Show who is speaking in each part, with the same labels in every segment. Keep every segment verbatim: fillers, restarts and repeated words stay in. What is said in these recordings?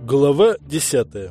Speaker 1: Глава десятая.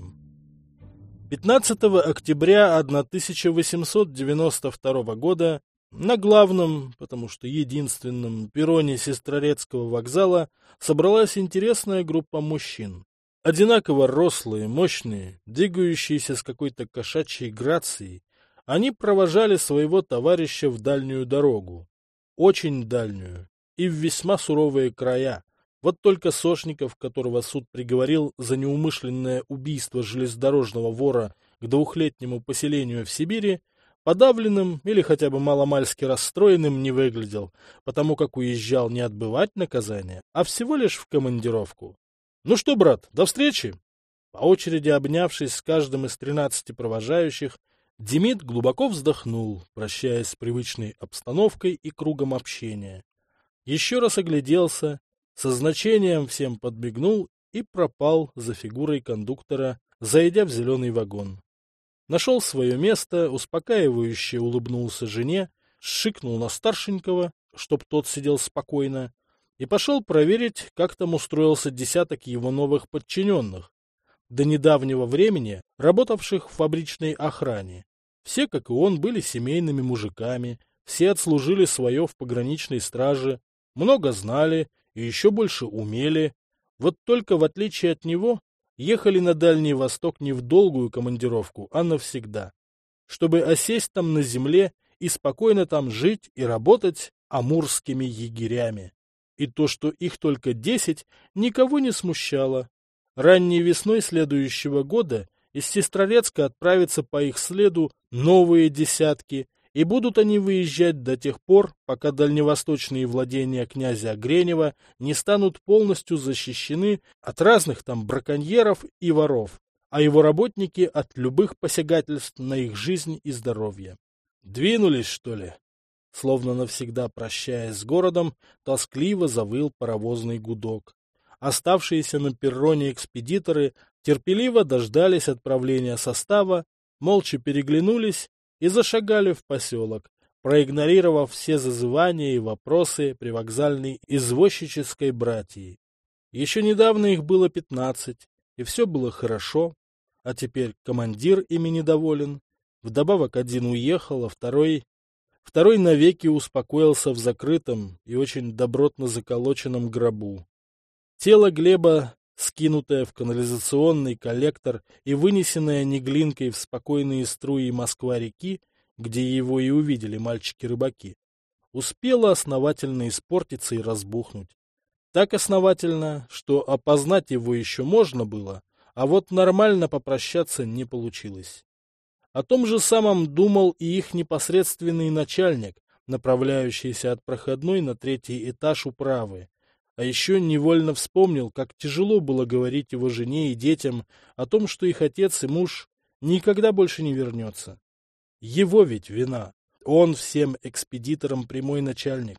Speaker 1: пятнадцатого октября тысяча восемьсот девяносто второго года на главном, потому что единственном, перроне Сестрорецкого вокзала собралась интересная группа мужчин. Одинаково рослые, мощные, двигающиеся с какой-то кошачьей грацией, они провожали своего товарища в дальнюю дорогу, очень дальнюю, и в весьма суровые края. Вот только Сошников, которого суд приговорил за неумышленное убийство железнодорожного вора к двухлетнему поселению в Сибири, подавленным или хотя бы маломальски расстроенным не выглядел, потому как уезжал не отбывать наказание, а всего лишь в командировку. «Ну что, брат, до встречи!» По очереди обнявшись с каждым из тринадцати провожающих, Демид глубоко вздохнул, прощаясь с привычной обстановкой и кругом общения. Еще раз огляделся, со значением всем подмигнул и пропал за фигурой кондуктора, зайдя в зеленый вагон. Нашел свое место, успокаивающе улыбнулся жене, шикнул на старшенького, чтоб тот сидел спокойно, и пошел проверить, как там устроился десяток его новых подчиненных, до недавнего времени работавших в фабричной охране. Все, как и он, были семейными мужиками, все отслужили свое в пограничной страже, много знали и еще больше умели. Вот только, в отличие от него, ехали на Дальний Восток не в долгую командировку, а навсегда, чтобы осесть там на земле и спокойно там жить и работать амурскими егерями. И то, что их только десять, никого не смущало. Ранней весной следующего года из Сестрорецка отправятся по их следу новые десятки, и будут они выезжать до тех пор, пока дальневосточные владения князя Огренева не станут полностью защищены от разных там браконьеров и воров, а его работники от любых посягательств на их жизнь и здоровье. Двинулись, что ли? Словно навсегда прощаясь с городом, тоскливо завыл паровозный гудок. Оставшиеся на перроне экспедиторы терпеливо дождались отправления состава, молча переглянулись и зашагали в поселок, проигнорировав все зазывания и вопросы привокзальной извозчической братьи. Еще недавно их было пятнадцать, и все было хорошо, а теперь командир ими недоволен. Вдобавок один уехал, а второй... Второй навеки успокоился в закрытом и очень добротно заколоченном гробу. Тело Глеба, скинутое в канализационный коллектор и вынесенное Неглинкой в спокойные струи Москва-реки, где его и увидели мальчики-рыбаки, успело основательно испортиться и разбухнуть. Так основательно, что опознать его еще можно было, а вот нормально попрощаться не получилось. О том же самом думал и их непосредственный начальник, направляющийся от проходной на третий этаж управы. А еще невольно вспомнил, как тяжело было говорить его жене и детям о том, что их отец и муж никогда больше не вернется. Его ведь вина. Он всем экспедиторам прямой начальник.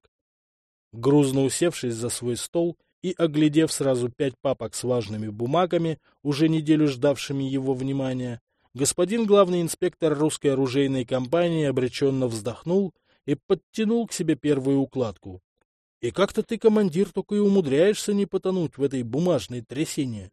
Speaker 1: Грузно усевшись за свой стол и оглядев сразу пять папок с важными бумагами, уже неделю ждавшими его внимания, господин главный инспектор русской оружейной компании обреченно вздохнул и подтянул к себе первую укладку. И как-то ты, командир, только и умудряешься не потонуть в этой бумажной трясине.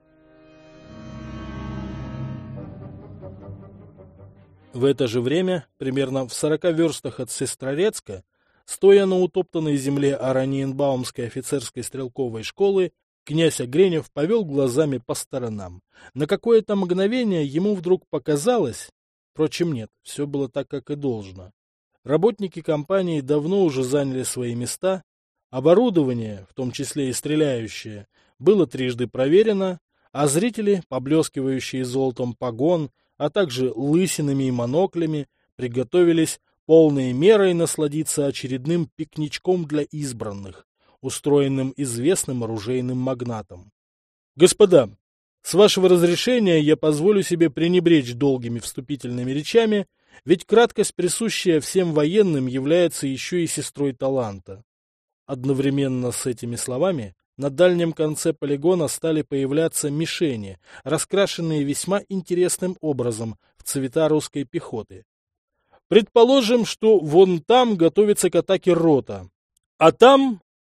Speaker 1: В это же время, примерно в сорока верстах от Сестрорецка, стоя на утоптанной земле Ораниенбаумской офицерской стрелковой школы, князь Огренев повел глазами по сторонам. На какое-то мгновение ему вдруг показалось... Впрочем, нет, все было так, как и должно. Работники компании давно уже заняли свои места, оборудование, в том числе и стреляющее, было трижды проверено, а зрители, поблескивающие золотом погон, а также лысинами и моноклями, приготовились полной мерой насладиться очередным пикничком для избранных, устроенным известным оружейным магнатом. Господа, с вашего разрешения я позволю себе пренебречь долгими вступительными речами, ведь краткость, присущая всем военным, является еще и сестрой таланта. Одновременно с этими словами на дальнем конце полигона стали появляться мишени, раскрашенные весьма интересным образом в цвета русской пехоты. Предположим, что вон там готовится к атаке рота, а там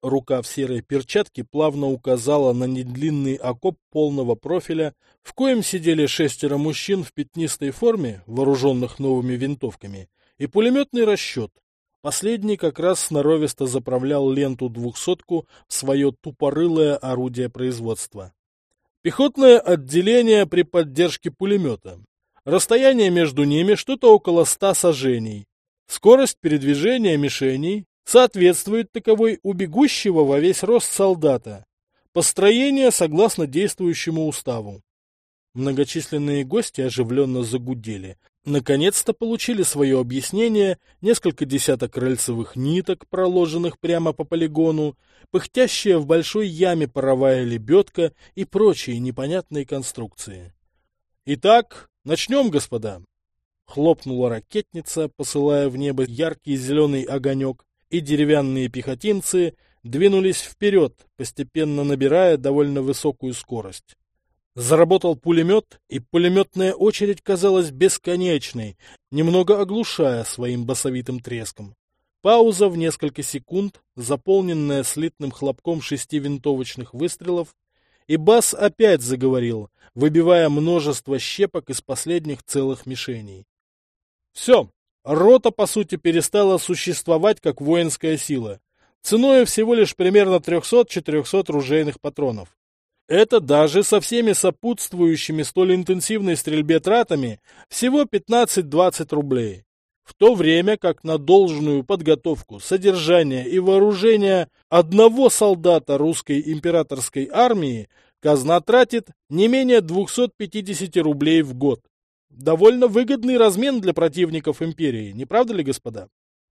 Speaker 1: Рука в серой перчатке плавно указала на недлинный окоп полного профиля, в коем сидели шестеро мужчин в пятнистой форме, вооруженных новыми винтовками, и пулеметный расчет. Последний как раз сноровисто заправлял ленту двухсотку в свое тупорылое орудие производства. Пехотное отделение при поддержке пулемета. Расстояние между ними что-то около ста саженей. Скорость передвижения мишеней соответствует таковой у бегущего во весь рост солдата. Построение согласно действующему уставу. Многочисленные гости оживленно загудели. Наконец-то получили свое объяснение несколько десяток рельсовых ниток, проложенных прямо по полигону, пыхтящая в большой яме паровая лебедка и прочие непонятные конструкции. Итак, начнем, господа. Хлопнула ракетница, посылая в небо яркий зеленый огонек, и деревянные пехотинцы двинулись вперед, постепенно набирая довольно высокую скорость. Заработал пулемет, и пулеметная очередь казалась бесконечной, немного оглушая своим басовитым треском. Пауза в несколько секунд, заполненная слитным хлопком шести винтовочных выстрелов, и бас опять заговорил, выбивая множество щепок из последних целых мишеней. Все, рота, по сути, перестала существовать как воинская сила, ценой всего лишь примерно триста-четыреста ружейных патронов. Это даже со всеми сопутствующими столь интенсивной стрельбе тратами всего пятнадцать-двадцать рублей. В то время как на должную подготовку, содержание и вооружение одного солдата русской императорской армии казна тратит не менее двухсот пятидесяти рублей в год. Довольно выгодный размен для противников империи, не правда ли, господа?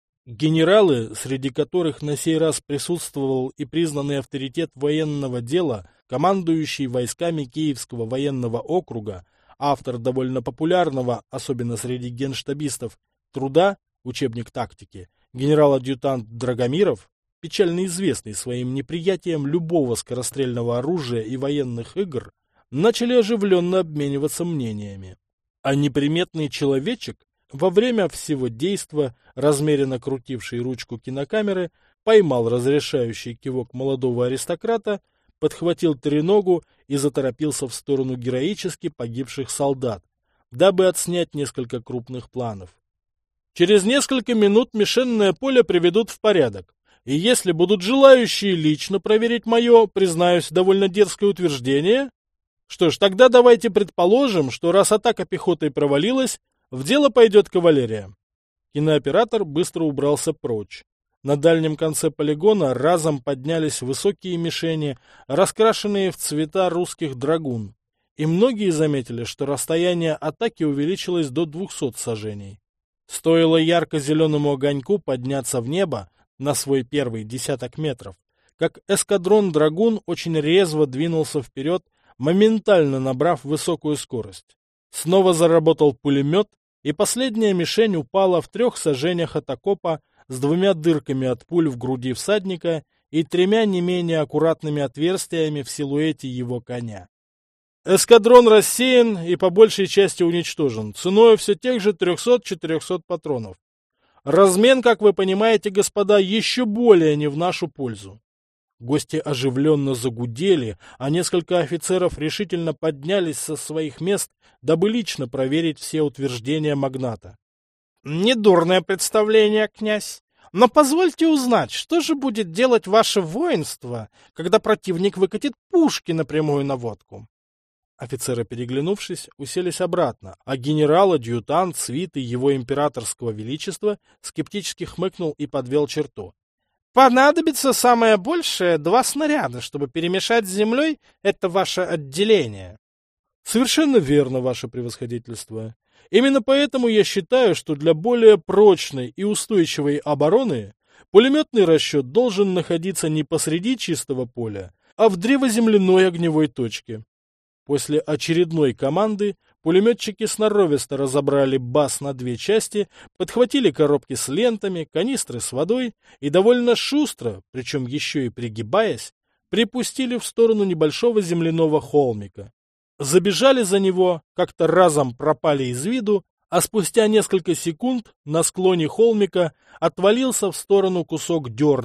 Speaker 1: Генералы, среди которых на сей раз присутствовал и признанный авторитет военного дела, командующий войсками Киевского военного округа, автор довольно популярного, особенно среди генштабистов, труда «Учебник тактики», генерал-адъютант Драгомиров, печально известный своим неприятием любого скорострельного оружия и военных игр, начали оживленно обмениваться мнениями. А неприметный человечек, во время всего действа, размеренно крутивший ручку кинокамеры, поймал разрешающий кивок молодого аристократа, подхватил треногу и заторопился в сторону героически погибших солдат, дабы отснять несколько крупных планов. Через несколько минут мишенное поле приведут в порядок, и если будут желающие лично проверить мое, признаюсь, довольно дерзкое утверждение, что ж, тогда давайте предположим, что раз атака пехотой провалилась, в дело пойдет кавалерия. Кинооператор быстро убрался прочь. На дальнем конце полигона разом поднялись высокие мишени, раскрашенные в цвета русских драгун, и многие заметили, что расстояние атаки увеличилось до двухсот саженей. Стоило ярко-зеленому огоньку подняться в небо на свой первый десяток метров, как эскадрон драгун очень резво двинулся вперед, моментально набрав высокую скорость. Снова заработал пулемет, и последняя мишень упала в трех сажениях от окопа с двумя дырками от пуль в груди всадника и тремя не менее аккуратными отверстиями в силуэте его коня. Эскадрон рассеян и по большей части уничтожен, ценой все тех же трёхсот-четырёхсот патронов. Размен, как вы понимаете, господа, еще более не в нашу пользу. Гости оживленно загудели, а несколько офицеров решительно поднялись со своих мест, дабы лично проверить все утверждения магната. — Недурное представление, князь. Но позвольте узнать, что же будет делать ваше воинство, когда противник выкатит пушки на прямую наводку? Офицеры, переглянувшись, уселись обратно, а генерал-адъютант свиты его императорского величества скептически хмыкнул и подвел черту. Понадобится самое большее два снаряда, чтобы перемешать с землей это ваше отделение. Совершенно верно, ваше превосходительство. Именно поэтому я считаю, что для более прочной и устойчивой обороны пулеметный расчет должен находиться не посреди чистого поля, а в древоземляной огневой точке. После очередной команды пулеметчики сноровисто разобрали бас на две части, подхватили коробки с лентами, канистры с водой и довольно шустро, причем еще и пригибаясь, припустили в сторону небольшого земляного холмика. Забежали за него, как-то разом пропали из виду, а спустя несколько секунд на склоне холмика отвалился в сторону кусок дерна,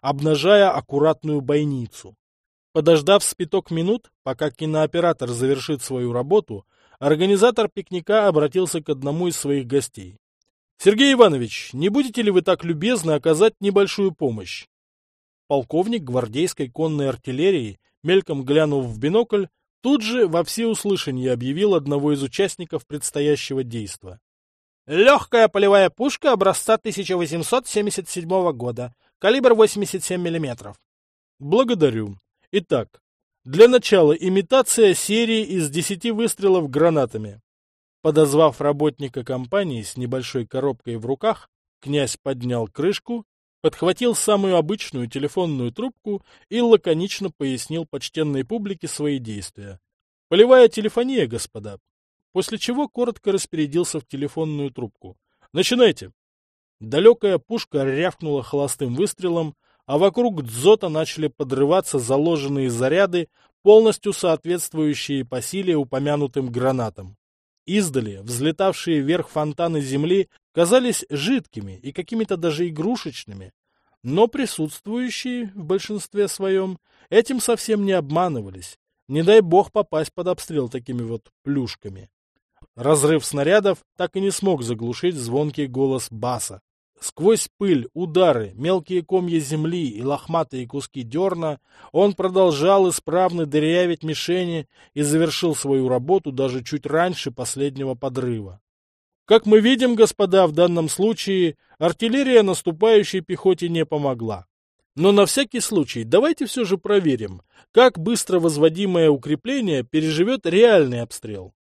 Speaker 1: обнажая аккуратную бойницу. Подождав с пяток минут, пока кинооператор завершит свою работу, организатор пикника обратился к одному из своих гостей. «Сергей Иванович, не будете ли вы так любезны оказать небольшую помощь?» Полковник гвардейской конной артиллерии, мельком глянув в бинокль, тут же во всеуслышание объявил одного из участников предстоящего действа. «Легкая полевая пушка образца тысяча восемьсот семьдесят седьмого года, калибр восемьдесят семь миллиметров». «Благодарю. Итак, для начала имитация серии из десяти выстрелов гранатами». Подозвав работника компании с небольшой коробкой в руках, князь поднял крышку, подхватил самую обычную телефонную трубку и лаконично пояснил почтенной публике свои действия. «Полевая телефония, господа». После чего коротко распорядился в телефонную трубку. «Начинайте». Далекая пушка рявкнула холостым выстрелом, а вокруг дзота начали подрываться заложенные заряды, полностью соответствующие по силе упомянутым гранатам. Издали взлетавшие вверх фонтаны земли казались жидкими и какими-то даже игрушечными, но присутствующие в большинстве своем этим совсем не обманывались. Не дай бог попасть под обстрел такими вот плюшками. Разрыв снарядов так и не смог заглушить звонкий голос баса. Сквозь пыль, удары, мелкие комья земли и лохматые куски дерна он продолжал исправно дырявить мишени и завершил свою работу даже чуть раньше последнего подрыва. Как мы видим, господа, в данном случае артиллерия наступающей пехоте не помогла. Но на всякий случай давайте все же проверим, как быстро возводимое укрепление переживет реальный обстрел.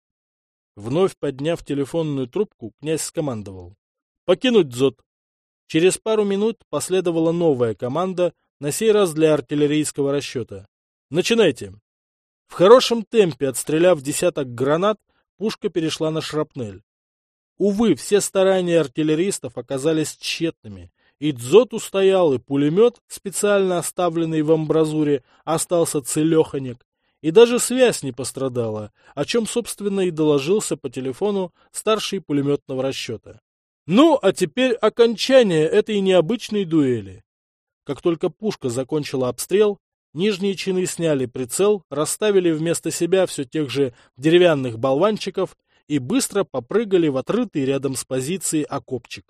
Speaker 1: Вновь подняв телефонную трубку, князь скомандовал: «Покинуть дзот». Через пару минут последовала новая команда, на сей раз для артиллерийского расчета. «Начинайте». В хорошем темпе отстреляв десяток гранат, пушка перешла на шрапнель. Увы, все старания артиллеристов оказались тщетными, и дзот устоял, и пулемет, специально оставленный в амбразуре, остался целеханек, и даже связь не пострадала, о чем, собственно, и доложился по телефону старший пулеметного расчета. Ну, а теперь окончание этой необычной дуэли. Как только пушка закончила обстрел, нижние чины сняли прицел, расставили вместо себя все тех же деревянных болванчиков и быстро попрыгали в отрытый рядом с позицией окопчик.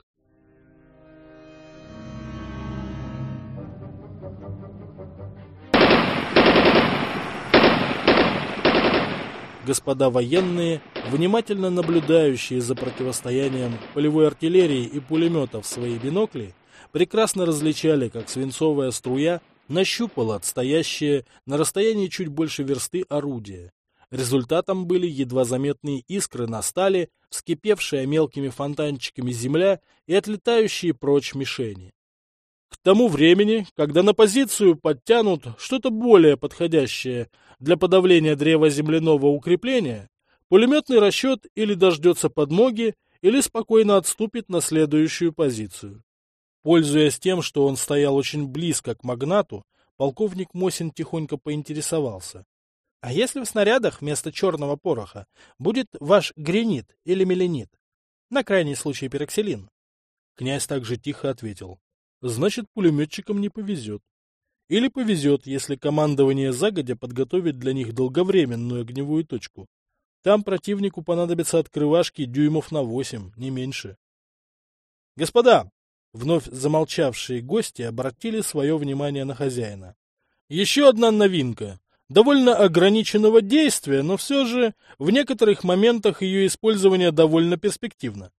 Speaker 1: Господа военные, внимательно наблюдающие за противостоянием полевой артиллерии и пулеметов в свои бинокли, прекрасно различали, как свинцовая струя нащупала отстоящее на расстоянии чуть больше версты орудие. Результатом были едва заметные искры на стали, вскипевшая мелкими фонтанчиками земля и отлетающие прочь мишени. К тому времени, когда на позицию подтянут что-то более подходящее для подавления древа земляного укрепления, пулеметный расчет или дождется подмоги, или спокойно отступит на следующую позицию. Пользуясь тем, что он стоял очень близко к магнату, полковник Мосин тихонько поинтересовался: «А если в снарядах вместо черного пороха будет ваш гренит или меленит? На крайний случай пероксилин?» Князь также тихо ответил: «Значит, пулеметчикам не повезет. Или повезет, если командование загодя подготовит для них долговременную огневую точку. Там противнику понадобятся открывашки дюймов на восемь, не меньше». «Господа!» — вновь замолчавшие гости обратили свое внимание на хозяина. «Еще одна новинка. Довольно ограниченного действия, но все же в некоторых моментах ее использование довольно перспективно».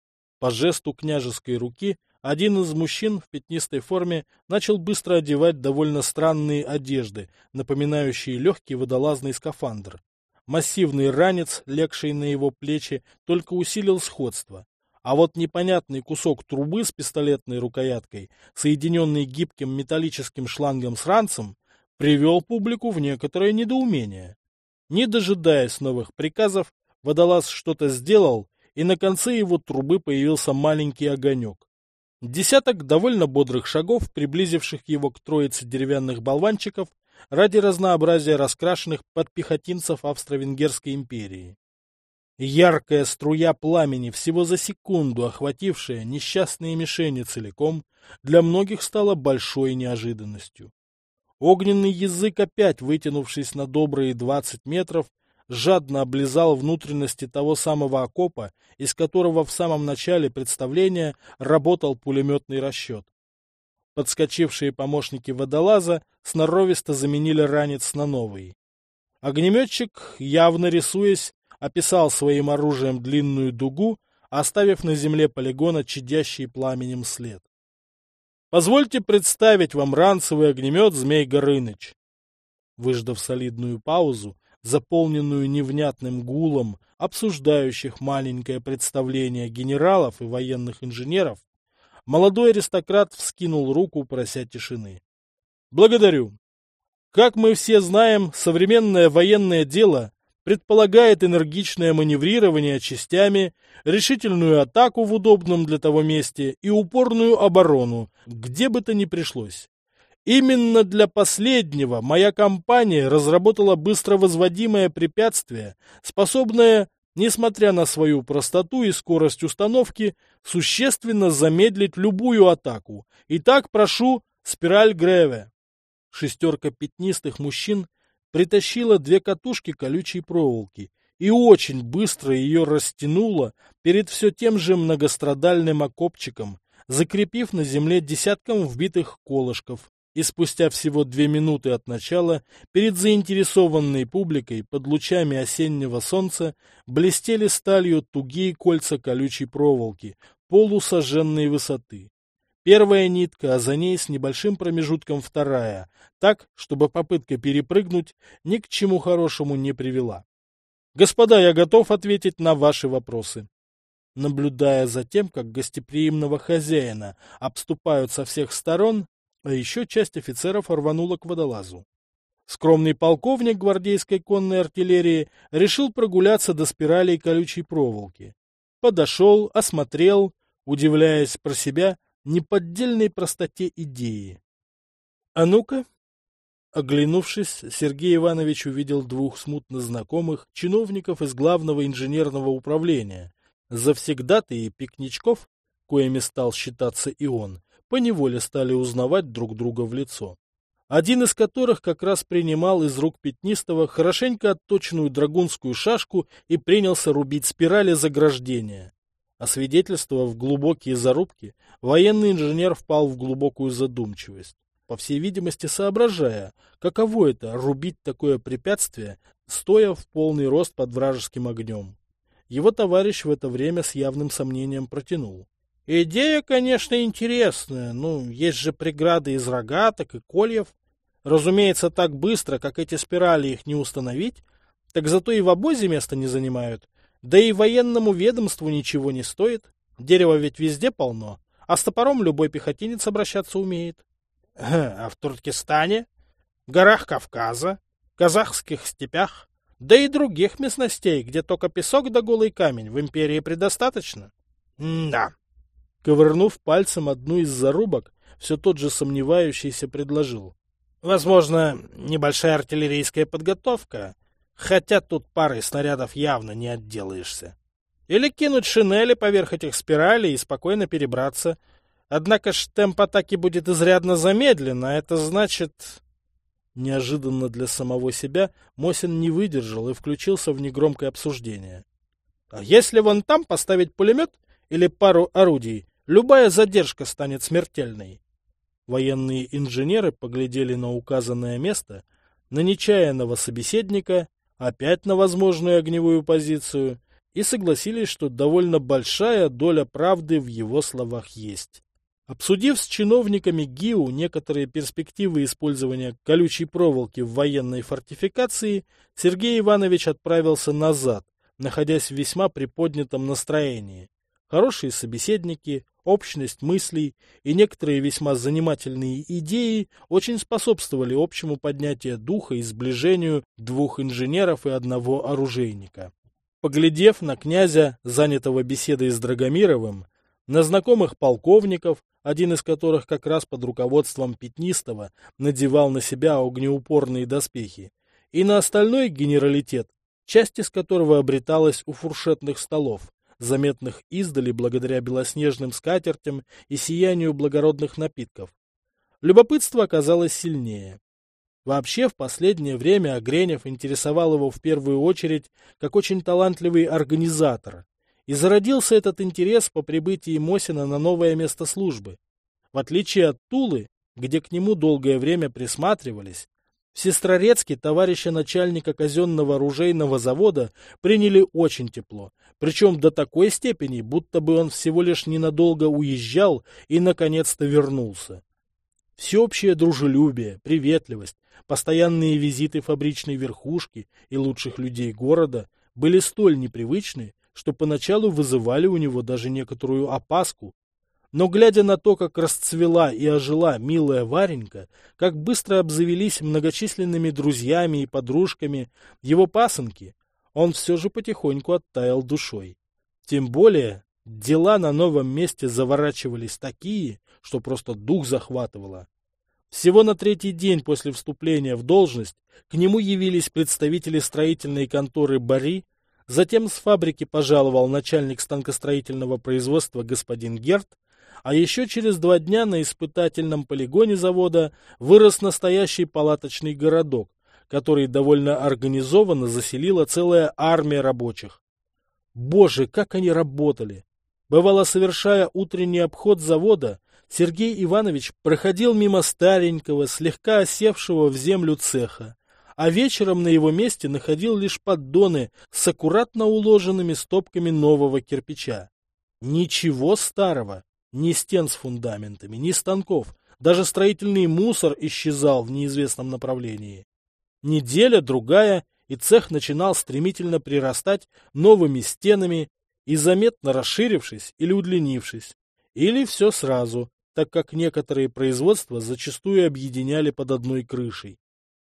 Speaker 1: По жесту княжеской руки один из мужчин в пятнистой форме начал быстро одевать довольно странные одежды, напоминающие легкий водолазный скафандр. Массивный ранец, легший на его плечи, только усилил сходство. А вот непонятный кусок трубы с пистолетной рукояткой, соединенный гибким металлическим шлангом с ранцем, привел публику в некоторое недоумение. Не дожидаясь новых приказов, водолаз что-то сделал, и на конце его трубы появился маленький огонек. Десяток довольно бодрых шагов, приблизивших его к троице деревянных болванчиков, ради разнообразия раскрашенных под пехотинцев Австро-Венгерской империи. Яркая струя пламени, всего за секунду охватившая несчастные мишени целиком, для многих стала большой неожиданностью. Огненный язык, опять вытянувшись на добрые двадцать метров, жадно облизал внутренности того самого окопа, из которого в самом начале представления работал пулеметный расчет. Подскочившие помощники водолаза сноровисто заменили ранец на новый. Огнеметчик, явно рисуясь, описал своим оружием длинную дугу, оставив на земле полигона чадящий пламенем след. Позвольте представить вам ранцевый огнемет «Змей Горыныч». Выждав солидную паузу, заполненную невнятным гулом обсуждающих маленькое представление генералов и военных инженеров, молодой аристократ вскинул руку, прося тишины. Благодарю. Как мы все знаем, современное военное дело предполагает энергичное маневрирование частями, решительную атаку в удобном для того месте и упорную оборону, где бы то ни пришлось. Именно для последнего моя компания разработала быстро возводимое препятствие, способное, несмотря на свою простоту и скорость установки, существенно замедлить любую атаку. Итак, прошу, спираль Греве. Шестерка пятнистых мужчин притащила две катушки колючей проволоки и очень быстро ее растянула перед все тем же многострадальным окопчиком, закрепив на земле десятком вбитых колышков. И спустя всего две минуты от начала перед заинтересованной публикой под лучами осеннего солнца блестели сталью тугие кольца колючей проволоки полусожженной высоты. Первая нитка, а за ней с небольшим промежутком вторая, так, чтобы попытка перепрыгнуть ни к чему хорошему не привела. Господа, я готов ответить на ваши вопросы. Наблюдая за тем, как гостеприимного хозяина обступают со всех сторон, а еще часть офицеров рванула к водолазу. Скромный полковник гвардейской конной артиллерии решил прогуляться до спиралей колючей проволоки. Подошел, осмотрел, удивляясь про себя неподдельной простоте идеи. А ну-ка! Оглянувшись, Сергей Иванович увидел двух смутно знакомых чиновников из главного инженерного управления, завсегдатые пикничков, коими стал считаться и он, поневоле стали узнавать друг друга в лицо. Один из которых как раз принимал из рук Пятнистого хорошенько отточенную драгунскую шашку и принялся рубить спирали заграждения. Освидетельствовав глубокие зарубки, военный инженер впал в глубокую задумчивость, по всей видимости соображая, каково это — рубить такое препятствие, стоя в полный рост под вражеским огнем. Его товарищ в это время с явным сомнением протянул. Идея, конечно, интересная, ну, есть же преграды из рогаток и кольев. Разумеется, так быстро, как эти спирали, их не установить, так зато и в обозе места не занимают. Да и военному ведомству ничего не стоит. Дерева ведь везде полно, а с топором любой пехотинец обращаться умеет. А в Туркестане, горах Кавказа, казахских степях, да и других местностей, где только песок да голый камень, в империи предостаточно? Да. Ковырнув пальцем одну из зарубок, все тот же сомневающийся предложил. Возможно, небольшая артиллерийская подготовка, хотя тут парой снарядов явно не отделаешься. Или кинуть шинели поверх этих спиралей и спокойно перебраться. Однако ж темп атаки будет изрядно замедлен, а это значит... Неожиданно для самого себя Мосин не выдержал и включился в негромкое обсуждение. А если вон там поставить пулемет или пару орудий, любая задержка станет смертельной. Военные инженеры поглядели на указанное место, на нечаянного собеседника, опять на возможную огневую позицию, и согласились, что довольно большая доля правды в его словах есть. Обсудив с чиновниками ГИУ некоторые перспективы использования колючей проволоки в военной фортификации, Сергей Иванович отправился назад, находясь в весьма приподнятом настроении. Хорошие собеседники, общность мыслей и некоторые весьма занимательные идеи очень способствовали общему поднятию духа и сближению двух инженеров и одного оружейника. Поглядев на князя, занятого беседой с Драгомировым, на знакомых полковников, один из которых как раз под руководством Пятнистого надевал на себя огнеупорные доспехи, и на остальной генералитет, часть из которого обреталась у фуршетных столов, заметных издали благодаря белоснежным скатертям и сиянию благородных напитков. Любопытство оказалось сильнее. Вообще, в последнее время Огренев интересовал его в первую очередь как очень талантливый организатор, и зародился этот интерес по прибытии Мосина на новое место службы. В отличие от Тулы, где к нему долгое время присматривались, в Сестрорецке товарища начальника казенного оружейного завода приняли очень тепло, причем до такой степени, будто бы он всего лишь ненадолго уезжал и наконец-то вернулся. Всеобщее дружелюбие, приветливость, постоянные визиты фабричной верхушки и лучших людей города были столь непривычны, что поначалу вызывали у него даже некоторую опаску. Но глядя на то, как расцвела и ожила милая Варенька, как быстро обзавелись многочисленными друзьями и подружками его пасынки, он все же потихоньку оттаял душой. Тем более дела на новом месте заворачивались такие, что просто дух захватывало. Всего на третий день после вступления в должность к нему явились представители строительной конторы «Бари», затем с фабрики пожаловал начальник станкостроительного производства господин Герт, а еще через два дня на испытательном полигоне завода вырос настоящий палаточный городок, который довольно организованно заселила целая армия рабочих. Боже, как они работали! Бывало, совершая утренний обход завода, Сергей Иванович проходил мимо старенького, слегка осевшего в землю цеха, а вечером на его месте находил лишь поддоны с аккуратно уложенными стопками нового кирпича. Ничего старого, ни стен с фундаментами, ни станков, даже строительный мусор исчезал в неизвестном направлении. Неделя, другая, и цех начинал стремительно прирастать новыми стенами и заметно расширившись или удлинившись, или все сразу, так как некоторые производства зачастую объединяли под одной крышей.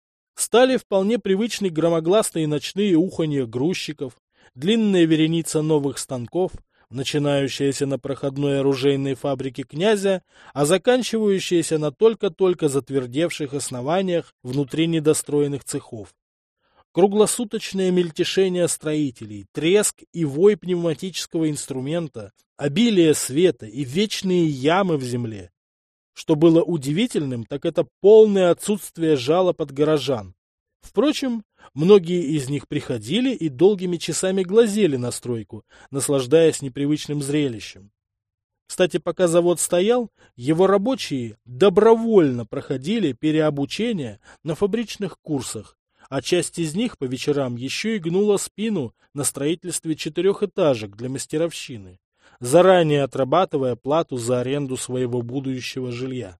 Speaker 1: Стали вполне привычны громогласные ночные уханья грузчиков, длинная вереница новых станков, начинающаяся на проходной оружейной фабрике князя, а заканчивающаяся на только-только затвердевших основаниях внутри недостроенных цехов. Круглосуточное мельтешение строителей, треск и вой пневматического инструмента, обилие света и вечные ямы в земле. Что было удивительным, так это полное отсутствие жалоб от горожан. Впрочем, многие из них приходили и долгими часами глазели на стройку, наслаждаясь непривычным зрелищем. Кстати, пока завод стоял, его рабочие добровольно проходили переобучение на фабричных курсах, а часть из них по вечерам еще и гнула спину на строительстве четырехэтажек для мастеровщины, заранее отрабатывая плату за аренду своего будущего жилья.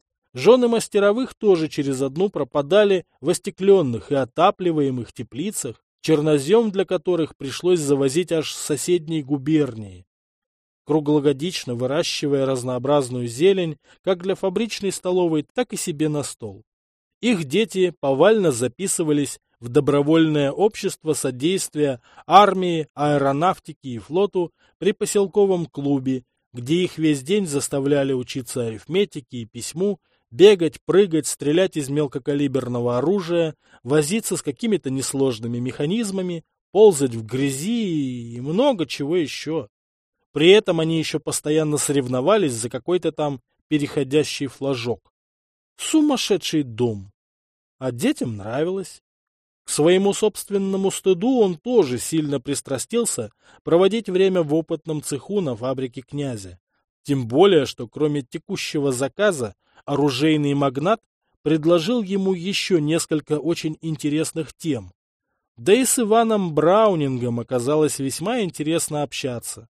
Speaker 1: Жены мастеровых тоже через одну пропадали в остекленных и отапливаемых теплицах, чернозем для которых пришлось завозить аж с соседней губернии, круглогодично выращивая разнообразную зелень как для фабричной столовой, так и себе на стол. Их дети повально записывались в добровольное общество содействия армии, аэронавтике и флоту при поселковом клубе, где их весь день заставляли учиться арифметике и письму, бегать, прыгать, стрелять из мелкокалиберного оружия, возиться с какими-то несложными механизмами, ползать в грязи и много чего еще. При этом они еще постоянно соревновались за какой-то там переходящий флажок. Сумасшедший дом. А детям нравилось. К своему собственному стыду он тоже сильно пристрастился проводить время в опытном цеху на фабрике князя. Тем более, что кроме текущего заказа, оружейный магнат предложил ему еще несколько очень интересных тем. Да и с Иваном Браунингом оказалось весьма интересно общаться.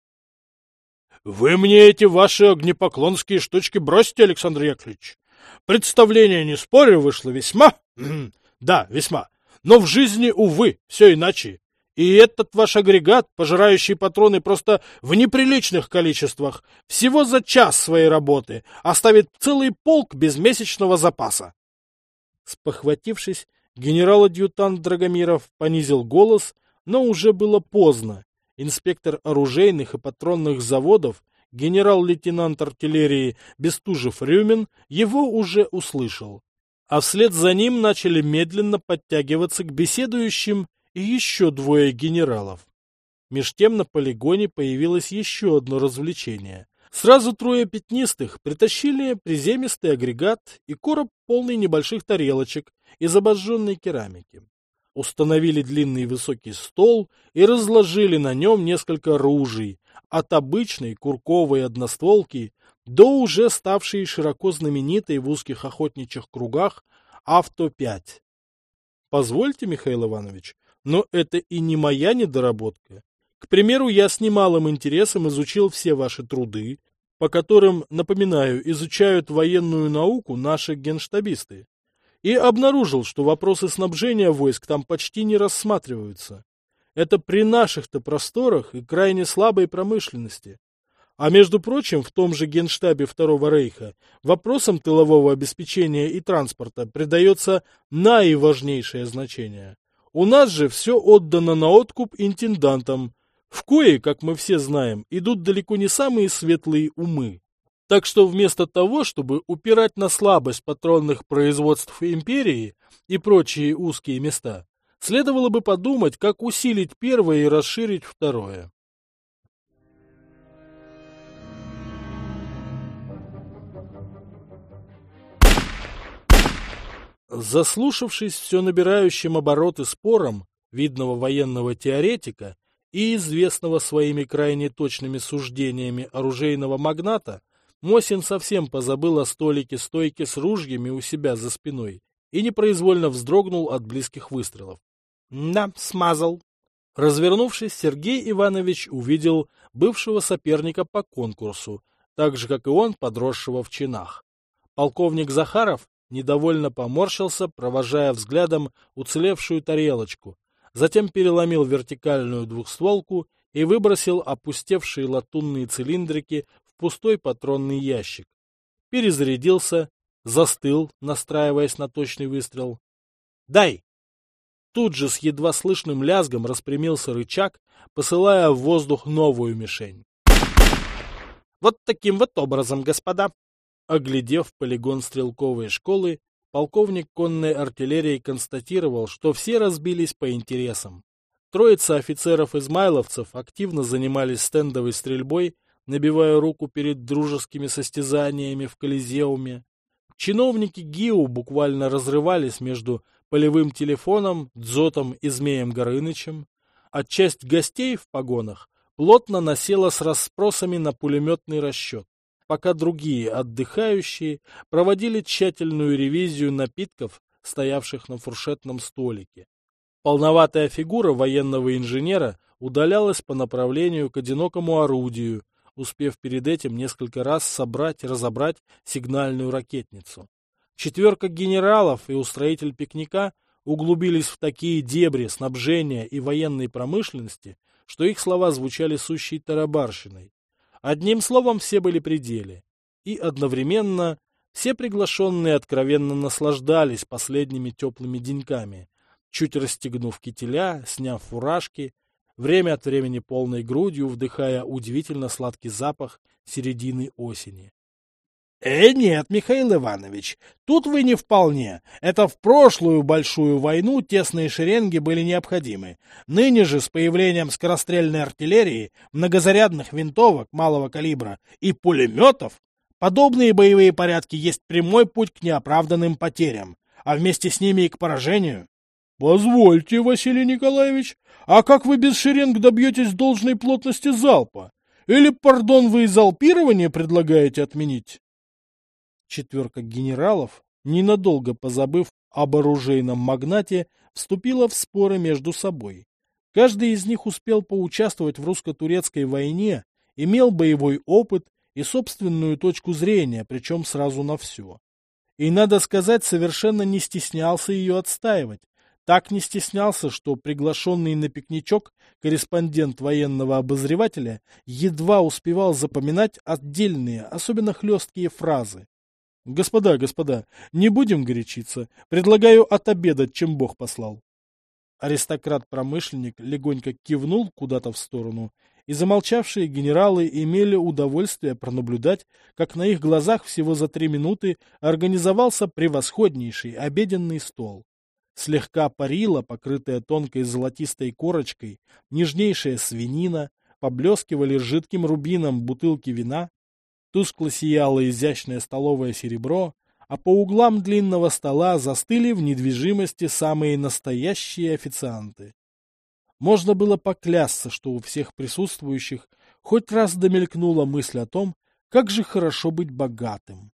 Speaker 1: — Вы мне эти ваши огнепоклонские штучки бросьте, Александр Яковлевич. Представление, не спорю, вышло весьма... да, весьма. Но в жизни, увы, все иначе. И этот ваш агрегат, пожирающий патроны просто в неприличных количествах, всего за час своей работы оставит целый полк без месячного запаса. Спохватившись, генерал-адъютант Драгомиров понизил голос, но уже было поздно. Инспектор оружейных и патронных заводов, генерал-лейтенант артиллерии Бестужев-Рюмин, его уже услышал. А вслед за ним начали медленно подтягиваться к беседующим и еще двое генералов. Меж тем на полигоне появилось еще одно развлечение. Сразу трое пятнистых притащили приземистый агрегат и короб, полный небольших тарелочек из обожженной керамики. Установили длинный высокий стол и разложили на нем несколько ружей, от обычной курковой одностволки до уже ставшей широко знаменитой в узких охотничьих кругах авто пять. Позвольте, Михаил Иванович, но это и не моя недоработка. К примеру, я с немалым интересом изучил все ваши труды, по которым, напоминаю, изучают военную науку наши генштабисты, и обнаружил, что вопросы снабжения войск там почти не рассматриваются. Это при наших-то просторах и крайне слабой промышленности. А между прочим, в том же Генштабе Второго Рейха вопросам тылового обеспечения и транспорта придается наиважнейшее значение. У нас же все отдано на откуп интендантам, в кои, как мы все знаем, идут далеко не самые светлые умы. Так что вместо того, чтобы упирать на слабость патронных производств империи и прочие узкие места, следовало бы подумать, как усилить первое и расширить второе. Заслушавшись все набирающим обороты спором видного военного теоретика и известного своими крайне точными суждениями оружейного магната, Мосин совсем позабыл о столике-стойке с ружьями у себя за спиной и непроизвольно вздрогнул от близких выстрелов. Да, смазал. Развернувшись, Сергей Иванович увидел бывшего соперника по конкурсу, так же, как и он, подросшего в чинах. Полковник Захаров недовольно поморщился, провожая взглядом уцелевшую тарелочку, затем переломил вертикальную двухстволку и выбросил опустевшие латунные цилиндрики в пустой патронный ящик. Перезарядился, застыл, настраиваясь на точный выстрел. «Дай!» Тут же с едва слышным лязгом распрямился рычаг, посылая в воздух новую мишень. «Вот таким вот образом, господа!» Оглядев полигон стрелковой школы, полковник конной артиллерии констатировал, что все разбились по интересам. Троица офицеров-измайловцев активно занимались стендовой стрельбой, набивая руку перед дружескими состязаниями в Колизеуме. Чиновники ГИУ буквально разрывались между полевым телефоном, дзотом и Змеем Горынычем, а часть гостей в погонах плотно насела с расспросами на пулеметный расчет, пока другие отдыхающие проводили тщательную ревизию напитков, стоявших на фуршетном столике. Полноватая фигура военного инженера удалялась по направлению к одинокому орудию, успев перед этим несколько раз собрать и разобрать сигнальную ракетницу. Четверка генералов и устроитель пикника углубились в такие дебри снабжения и военной промышленности, что их слова звучали сущей тарабарщиной. Одним словом, все были при деле. И одновременно все приглашенные откровенно наслаждались последними теплыми деньками, чуть расстегнув кителя, сняв фуражки, время от времени полной грудью вдыхая удивительно сладкий запах середины осени. — Э, нет, Михаил Иванович, тут вы не вполне. Это в прошлую большую войну тесные шеренги были необходимы. Ныне же с появлением скорострельной артиллерии, многозарядных винтовок малого калибра и пулеметов, подобные боевые порядки есть прямой путь к неоправданным потерям, а вместе с ними и к поражению. — Позвольте, Василий Николаевич, а как вы без шеренг добьетесь должной плотности залпа? Или, пардон, вы и залпирование предлагаете отменить? Четверка генералов, ненадолго позабыв об оружейном магнате, вступила в споры между собой. Каждый из них успел поучаствовать в русско-турецкой войне, имел боевой опыт и собственную точку зрения, причем сразу на все. И, надо сказать, совершенно не стеснялся ее отстаивать. Так не стеснялся, что приглашенный на пикничок корреспондент военного обозревателя едва успевал запоминать отдельные, особенно хлесткие фразы. Господа, господа, не будем горячиться. Предлагаю отобедать, чем Бог послал. Аристократ-промышленник легонько кивнул куда-то в сторону, и замолчавшие генералы имели удовольствие пронаблюдать, как на их глазах всего за три минуты организовался превосходнейший обеденный стол. Слегка парила, покрытая тонкой золотистой корочкой, нежнейшая свинина, поблескивали жидким рубином бутылки вина, тускло сияло изящное столовое серебро, а по углам длинного стола застыли в недвижимости самые настоящие официанты. Можно было поклясться, что у всех присутствующих хоть раз домелькнула мысль о том, как же хорошо быть богатым.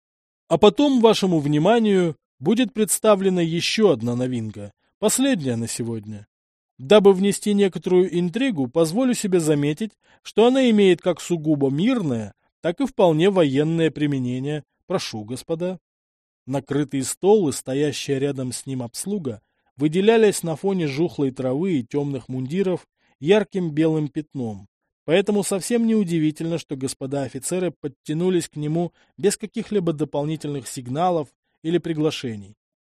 Speaker 1: А потом вашему вниманию будет представлена еще одна новинка, последняя на сегодня. Дабы внести некоторую интригу, позволю себе заметить, что она имеет как сугубо мирное, так и вполне военное применение. Прошу, господа. Накрытый стол и стоящая рядом с ним обслуга выделялись на фоне жухлой травы и темных мундиров ярким белым пятном. Поэтому совсем неудивительно, что господа офицеры подтянулись к нему без каких-либо дополнительных сигналов или приглашений.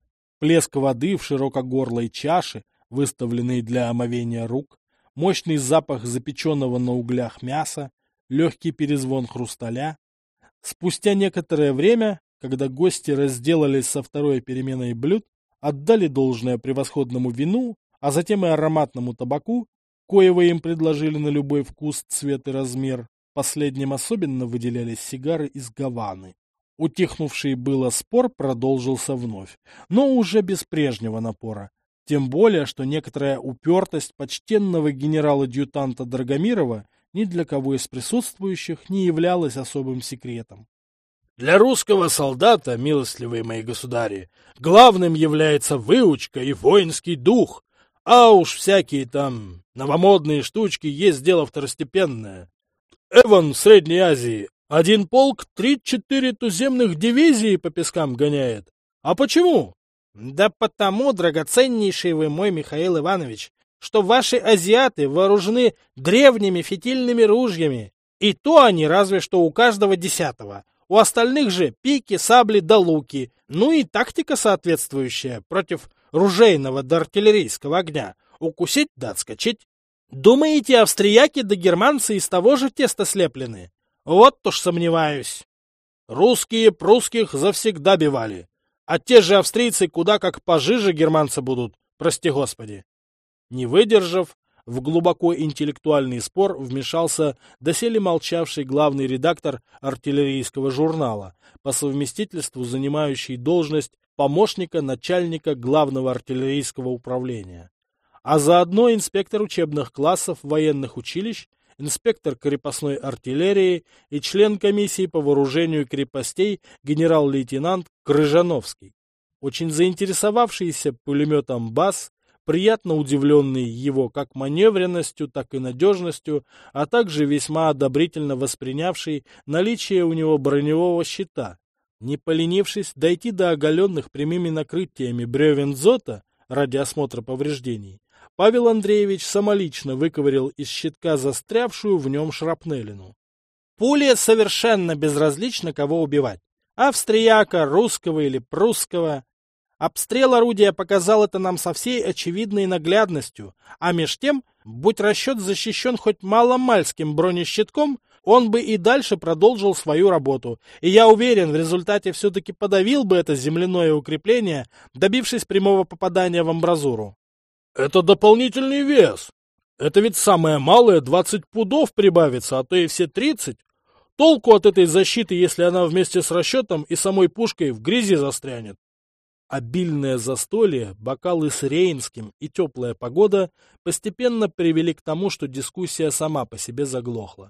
Speaker 1: Плеск воды в широкогорлой чаше, выставленной для омовения рук, мощный запах запеченного на углях мяса, легкий перезвон хрусталя. Спустя некоторое время, когда гости разделались со второй переменой блюд, отдали должное превосходному вину, а затем и ароматному табаку, коего им предложили на любой вкус, цвет и размер. Последним особенно выделялись сигары из Гаваны. Утихнувший было спор продолжился вновь, но уже без прежнего напора. Тем более, что некоторая упертость почтенного генерала-адъютанта Драгомирова ни для кого из присутствующих не являлась особым секретом.
Speaker 2: Для русского солдата, милостливые мои государи, главным является выучка и воинский дух, а уж всякие там новомодные штучки есть дело второстепенное. Эван в Средней Азии один полк три-четыре туземных дивизии по пескам гоняет. А почему?
Speaker 3: Да потому, драгоценнейший вы мой Михаил Иванович, что ваши азиаты вооружены древними фитильными ружьями, и то они разве что у каждого десятого. У остальных же пики, сабли да луки, ну и тактика соответствующая против ружейного да артиллерийского огня. Укусить да отскочить. Думаете, австрияки да германцы из того же теста слеплены? Вот уж сомневаюсь.
Speaker 2: Русские прусских завсегда бивали, а те же австрийцы куда как пожиже германца будут, прости господи.
Speaker 1: Не выдержав, в глубоко интеллектуальный спор вмешался доселе молчавший главный редактор артиллерийского журнала, по совместительству занимающий должность помощника начальника главного артиллерийского управления, а заодно инспектор учебных классов военных училищ, инспектор крепостной артиллерии и член комиссии по вооружению крепостей генерал-лейтенант Крыжановский. Очень заинтересовавшийся пулеметом БАС, приятно удивленный его как маневренностью, так и надежностью, а также весьма одобрительно воспринявший наличие у него броневого щита, не поленившись дойти до оголенных прямыми накрытиями бревен дзота ради осмотра повреждений, Павел Андреевич самолично выковырял из щитка застрявшую в нем шрапнелину.
Speaker 3: Пуле совершенно безразлично, кого убивать. Австрияка, русского или прусского. Обстрел орудия показал это нам со всей очевидной наглядностью, а меж тем, будь расчет защищен хоть маломальским бронещитком, он бы и дальше продолжил свою работу, и я уверен, в результате все-таки подавил бы это земляное укрепление, добившись прямого попадания в амбразуру.
Speaker 2: Это дополнительный вес. Это ведь самое малое двадцать пудов прибавится, а то и все тридцать. Толку от этой защиты, если она вместе с расчетом и самой пушкой в грязи застрянет.
Speaker 1: Обильное застолье, бокалы с рейнским и теплая погода постепенно привели к тому, что дискуссия сама по себе заглохла.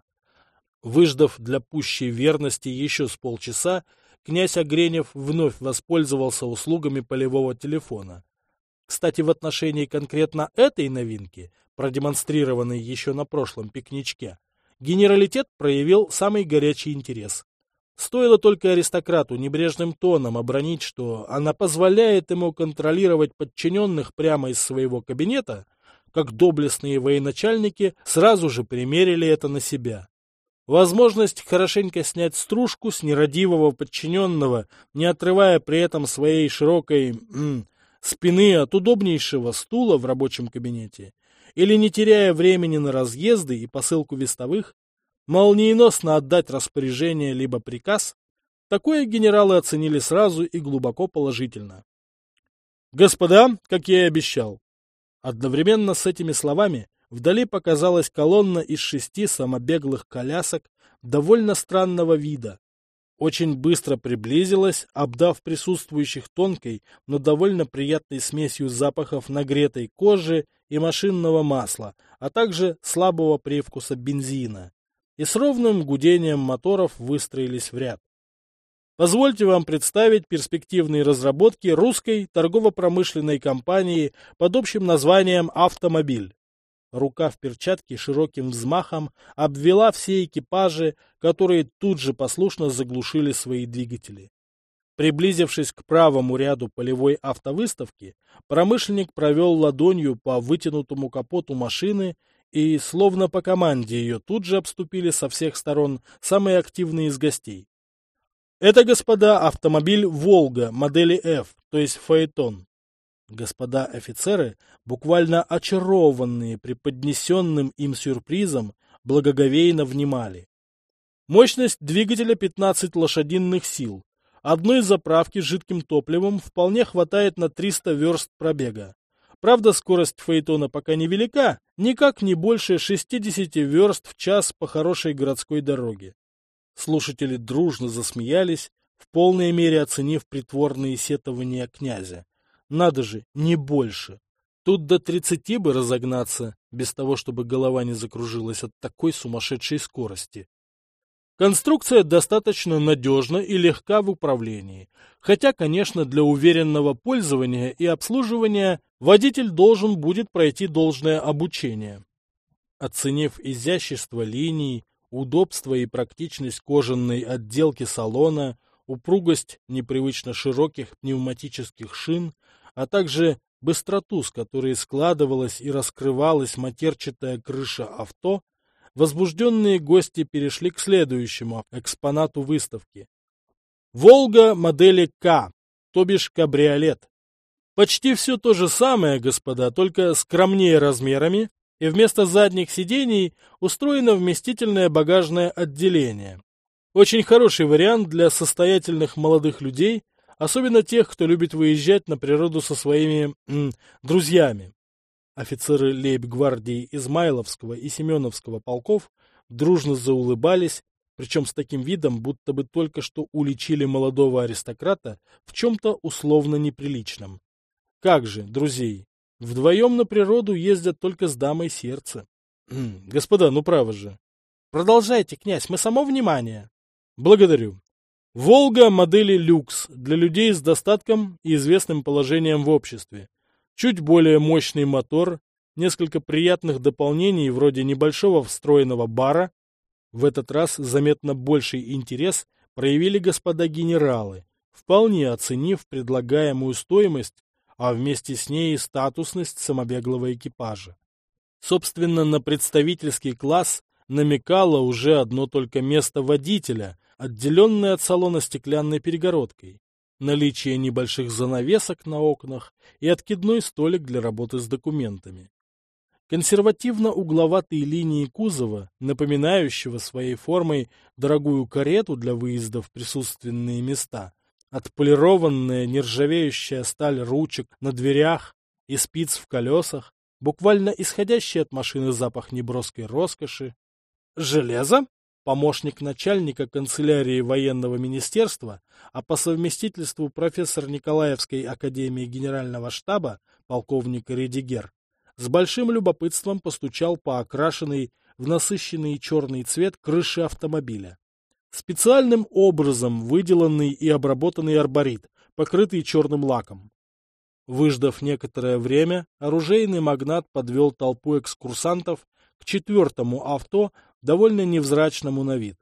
Speaker 1: Выждав для пущей верности еще с полчаса, князь Огренев вновь воспользовался услугами полевого телефона. Кстати, в отношении конкретно этой новинки, продемонстрированной еще на прошлом пикничке, генералитет проявил самый горячий интерес. Стоило только аристократу небрежным тоном обронить, что она позволяет ему контролировать подчиненных прямо из своего кабинета, как доблестные военачальники сразу же примерили это на себя. Возможность хорошенько снять стружку с нерадивого подчиненного, не отрывая при этом своей широкой м, спины от удобнейшего стула в рабочем кабинете, или не теряя времени на разъезды и посылку вестовых, молниеносно отдать распоряжение либо приказ, такое генералы оценили сразу и глубоко положительно. Господа, как я и обещал. Одновременно с этими словами вдали показалась колонна из шести самобеглых колясок довольно странного вида. Очень быстро приблизилась, обдав присутствующих тонкой, но довольно приятной смесью запахов нагретой кожи и машинного масла, а также слабого привкуса бензина, и с ровным гудением моторов выстроились в ряд. Позвольте вам представить перспективные разработки русской торгово-промышленной компании под общим названием «Автомобиль». Рука в перчатке широким взмахом обвела все экипажи, которые тут же послушно заглушили свои двигатели. Приблизившись к правому ряду полевой автовыставки, промышленник провел ладонью по вытянутому капоту машины, и, словно по команде, ее тут же обступили со всех сторон самые активные из гостей. Это, господа, автомобиль «Волга» модели F, то есть фаэтон. Господа офицеры, буквально очарованные преподнесенным им сюрпризом, благоговейно внимали. Мощность двигателя пятнадцать лошадиных сил. Одной заправки с жидким топливом вполне хватает на триста верст пробега. Правда, скорость фаэтона пока невелика, никак не больше шестидесяти верст в час по хорошей городской дороге. Слушатели дружно засмеялись, в полной мере оценив притворные сетования князя. Надо же, не больше. Тут до тридцати бы разогнаться, без того, чтобы голова не закружилась от такой сумасшедшей скорости. Конструкция достаточно надежна и легка в управлении, хотя, конечно, для уверенного пользования и обслуживания водитель должен будет пройти должное обучение. Оценив изящество линий, удобство и практичность кожаной отделки салона, упругость непривычно широких пневматических шин, а также быстроту, с которой складывалась и раскрывалась матерчатая крыша авто, возбужденные гости перешли к следующему экспонату выставки. «Волга» модели К, то бишь кабриолет. Почти все то же самое, господа, только скромнее размерами, и вместо задних сидений устроено вместительное багажное отделение. Очень хороший вариант для состоятельных молодых людей, особенно тех, кто любит выезжать на природу со своими м, друзьями. Офицеры лейб-гвардии Измайловского и Семеновского полков дружно заулыбались, причем с таким видом, будто бы только что уличили молодого аристократа в чем-то условно неприличном. Как же, друзей, вдвоем на природу ездят только с дамой сердца. Господа, ну право же. Продолжайте, князь, мы само внимание. Благодарю. «Волга» модели «Люкс» для людей с достатком и известным положением в обществе. Чуть более мощный мотор, несколько приятных дополнений вроде небольшого встроенного бара. В этот раз заметно больший интерес проявили господа генералы, вполне оценив предлагаемую стоимость, а вместе с ней и статусность самобеглого экипажа. Собственно, на представительский класс намекало уже одно только место водителя, отделенное от салона стеклянной перегородкой, наличие небольших занавесок на окнах и откидной столик для работы с документами. Консервативно-угловатые линии кузова, напоминающего своей формой дорогую карету для выезда в присутственные места, отполированная нержавеющая сталь ручек на дверях и спиц в колесах, буквально исходящий от машины запах неброской роскоши. Железо? Помощник начальника канцелярии военного министерства, а по совместительству профессор Николаевской академии генерального штаба, полковник Редигер, с большим любопытством постучал по окрашенной в насыщенный черный цвет крыши автомобиля. Специальным образом выделанный и обработанный арборит, покрытый черным лаком. Выждав некоторое время, оружейный магнат подвел толпу экскурсантов к четвертому авто, довольно невзрачному на вид.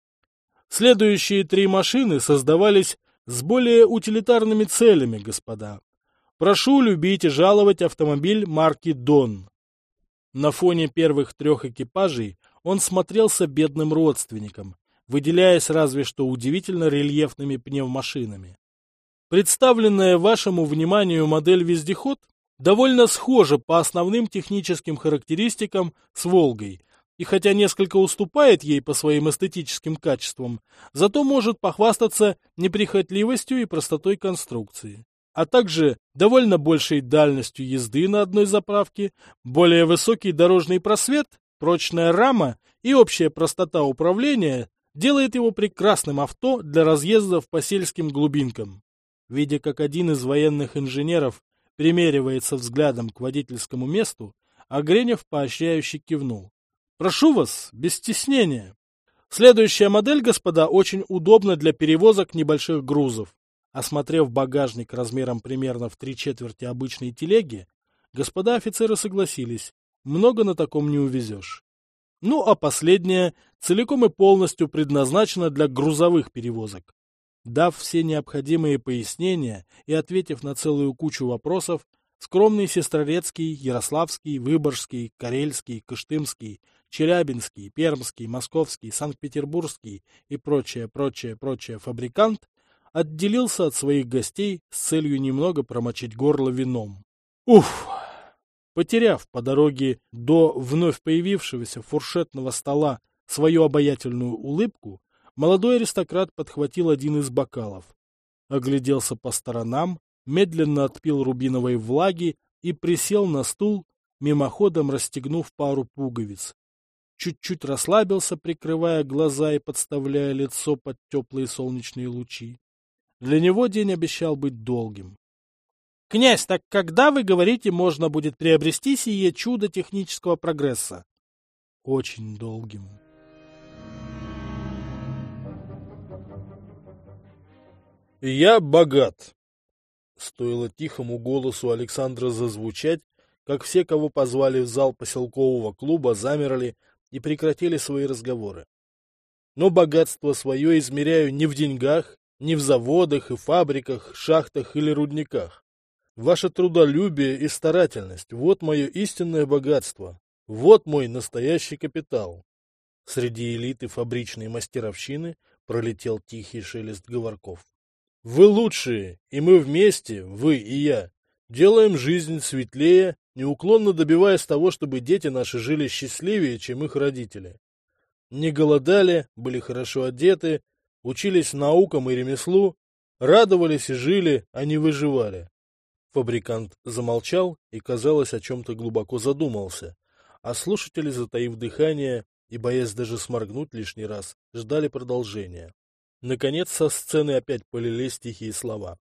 Speaker 1: Следующие три машины создавались с более утилитарными целями, господа. Прошу любить и жаловать автомобиль марки «Дон». На фоне первых трех экипажей он смотрелся бедным родственником, выделяясь разве что удивительно рельефными пневмашинами. Представленная вашему вниманию модель-вездеход довольно схожа по основным техническим характеристикам с «Волгой», и хотя несколько уступает ей по своим эстетическим качествам, зато может похвастаться неприхотливостью и простотой конструкции. а также довольно большей дальностью езды на одной заправке, более высокий дорожный просвет, прочная рама и общая простота управления делает его прекрасным авто для разъездов по сельским глубинкам. Видя, как один из военных инженеров примеривается взглядом к водительскому месту, Огренев поощряюще кивнул. «Прошу вас, без стеснения. Следующая модель, господа, очень удобна для перевозок небольших грузов». Осмотрев багажник размером примерно в три четверти обычной телеги, господа офицеры согласились, много на таком не увезешь. Ну а последняя целиком и полностью предназначена для грузовых перевозок. Дав все необходимые пояснения и ответив на целую кучу вопросов, скромный Сестрорецкий, Ярославский, Выборгский, Карельский, Кыштымский, Челябинский, Пермский, Московский, Санкт-Петербургский и прочее, прочее, прочее фабрикант отделился от своих гостей с целью немного промочить горло вином. Уф! Потеряв по дороге до вновь появившегося фуршетного стола свою обаятельную улыбку, молодой аристократ подхватил один из бокалов, огляделся по сторонам, медленно отпил рубиновой влаги и присел на стул, мимоходом расстегнув пару пуговиц. Чуть-чуть расслабился, прикрывая глаза и подставляя лицо под теплые солнечные лучи. Для него день обещал быть долгим. — Князь, так когда, вы говорите, можно будет приобрести сие чудо технического прогресса? — Очень долгим.
Speaker 2: Я богат. Стоило тихому голосу Александра зазвучать, как все, кого позвали в зал поселкового клуба, замерли и прекратили свои разговоры. Но богатство свое измеряю не в деньгах, не в заводах и фабриках, шахтах или рудниках. Ваше трудолюбие и старательность — вот мое истинное богатство, вот мой настоящий капитал. Среди элиты фабричной мастеровщины пролетел тихий шелест говорков. Вы лучшие, и мы вместе, вы и я, делаем жизнь светлее, неуклонно добиваясь того, чтобы дети наши жили счастливее, чем их родители. Не голодали, были хорошо одеты, учились наукам и ремеслу, радовались и жили, а не выживали. Фабрикант замолчал и, казалось, о чем-то глубоко задумался, а слушатели, затаив дыхание и боясь даже сморгнуть лишний раз, ждали продолжения. Наконец со сцены опять полились тихие слова.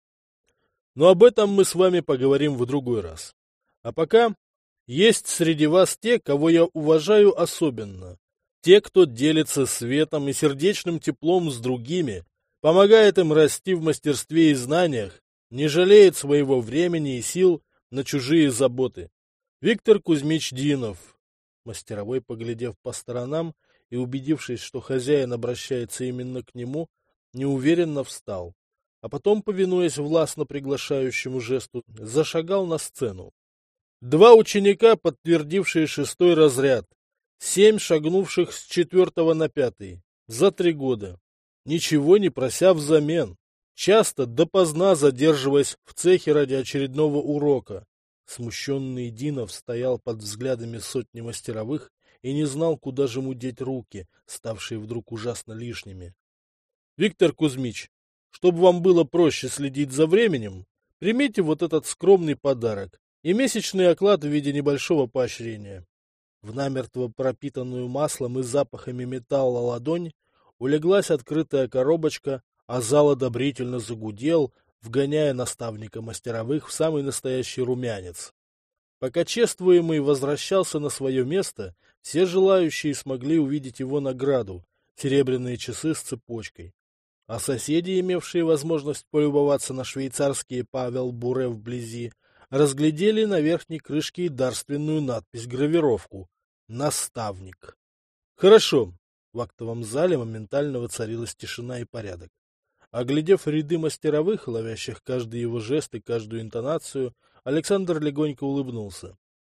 Speaker 2: Но об этом мы с вами поговорим в другой раз. А пока есть среди вас те, кого я уважаю особенно. Те, кто делится светом и сердечным теплом с другими, помогает им расти в мастерстве и знаниях, не жалеет своего времени и сил на чужие заботы. Виктор Кузьмич Динов. Мастеровой, поглядев по сторонам и убедившись, что хозяин обращается именно к нему, неуверенно встал, а потом, повинуясь властно приглашающему жесту, зашагал на сцену. Два ученика, подтвердившие шестой разряд, семь шагнувших с четвертого на пятый, за три года, ничего не прося взамен, часто допоздна задерживаясь в цехе ради очередного урока. Смущенный Динов стоял под взглядами сотни мастеровых и не знал, куда же ему деть руки, ставшие вдруг ужасно лишними. Виктор Кузьмич, чтобы вам было проще следить за временем, примите вот этот скромный подарок и месячный оклад в виде небольшого поощрения. В намертво пропитанную маслом и запахами металла ладонь улеглась открытая коробочка, а зал одобрительно загудел, вгоняя наставника мастеровых в самый настоящий румянец. Пока чествуемый возвращался на свое место, все желающие смогли увидеть его награду — серебряные часы с цепочкой. А соседи, имевшие возможность полюбоваться на швейцарские Павел Буре вблизи, разглядели на верхней крышке дарственную надпись-гравировку «Наставник». Хорошо. В актовом зале моментально воцарилась тишина и порядок. Оглядев ряды мастеровых, ловящих каждый его жест и каждую интонацию, Александр легонько улыбнулся.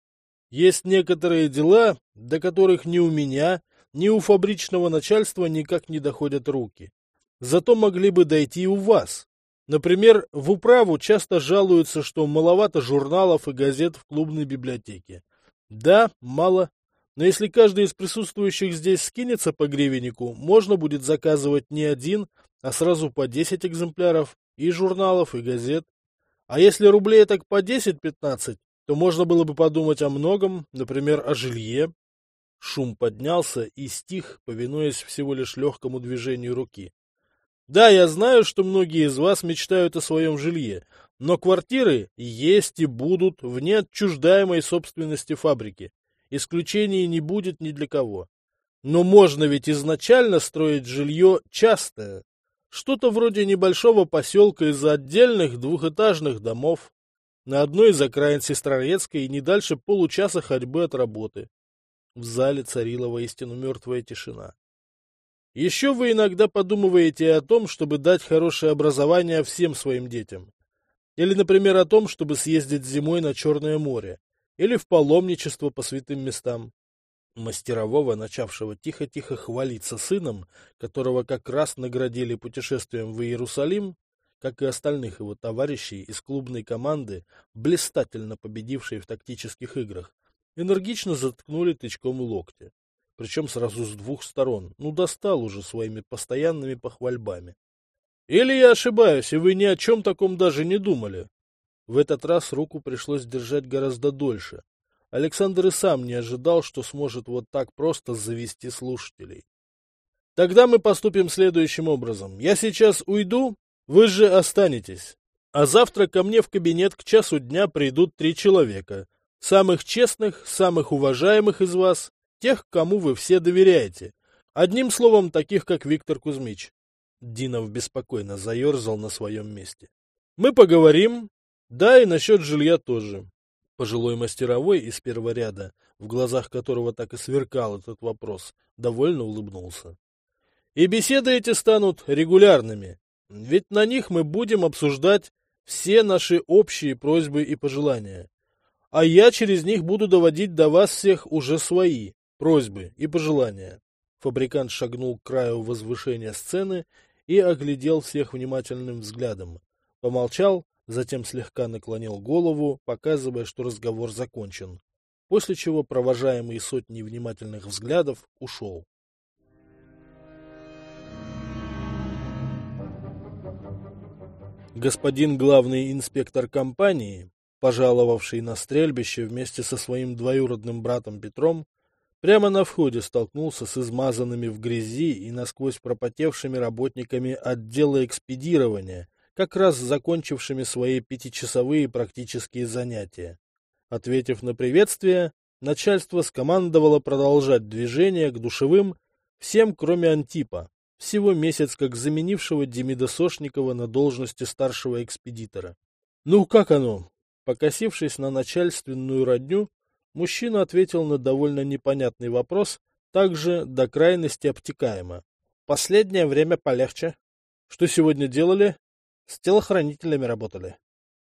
Speaker 2: Есть некоторые дела, до которых ни у меня, ни у фабричного начальства никак не доходят руки. Зато могли бы дойти и у вас. Например, в управу часто жалуются, что маловато журналов и газет в клубной библиотеке. Да, мало. Но если каждый из присутствующих здесь скинется по гривеннику, можно будет заказывать не один, а сразу по десять экземпляров и журналов, и газет.
Speaker 1: А если рублей так по десять-пятнадцать, то можно было бы подумать о многом, например, о жилье. Шум поднялся и стих, повинуясь всего лишь легкому движению руки. Да, я знаю, что многие из вас мечтают о своем жилье, но квартиры есть и будут в неотчуждаемой собственности фабрики. Исключений не будет ни для кого. Но можно ведь изначально строить жилье частое. Что-то вроде небольшого поселка из отдельных двухэтажных домов на одной из окраин Сестрорецкой и не дальше получаса ходьбы от работы. В зале царила воистину мертвая тишина. Еще вы иногда подумываете о том, чтобы дать хорошее образование всем своим детям. Или, например, о том, чтобы съездить зимой на Черное море. Или в паломничество по святым местам. Мастерового, начавшего тихо-тихо хвалиться сыном, которого как раз наградили путешествием в Иерусалим, как и остальных его товарищей из клубной команды, блистательно победившей в тактических играх, энергично заткнули тычком локтя. Причем сразу с двух сторон. Ну, достал уже своими постоянными похвальбами. Или я ошибаюсь, и вы ни о чем таком даже не думали? В этот раз руку пришлось держать гораздо дольше. Александр и сам не ожидал, что сможет вот так просто завести слушателей. Тогда мы поступим следующим образом. Я сейчас уйду, вы же останетесь. А завтра ко мне в кабинет к часу дня придут три человека. Самых честных, самых уважаемых из вас, тех, кому вы все доверяете. Одним словом, таких, как Виктор Кузьмич. Динов беспокойно заерзал на своем месте. Мы поговорим, да и насчет жилья тоже. Пожилой мастеровой из первого ряда, в глазах которого так и сверкал этот вопрос, довольно улыбнулся. И беседы эти станут регулярными, ведь на них мы будем обсуждать все наши общие просьбы и пожелания. А я через них буду доводить до вас всех уже свои просьбы и пожелания. Фабрикант шагнул к краю возвышения сцены и оглядел всех внимательным взглядом. Помолчал, затем слегка наклонил голову, показывая, что разговор закончен, после чего, провожаемый сотней внимательных взглядов, ушел. Господин главный инспектор компании, пожаловавший на стрельбище вместе со своим двоюродным братом Петром, прямо на входе столкнулся с измазанными в грязи и насквозь пропотевшими работниками отдела экспедирования, как раз закончившими свои пятичасовые практические занятия. Ответив на приветствие, начальство скомандовало продолжать движение к душевым всем, кроме Антипа, всего месяц как заменившего Демида Сошникова на должности старшего экспедитора. «Ну, как оно?» Покосившись на начальственную родню, мужчина ответил на довольно непонятный вопрос, также до крайности обтекаемо. «Последнее время полегче. Что сегодня делали?» «С телохранителями работали».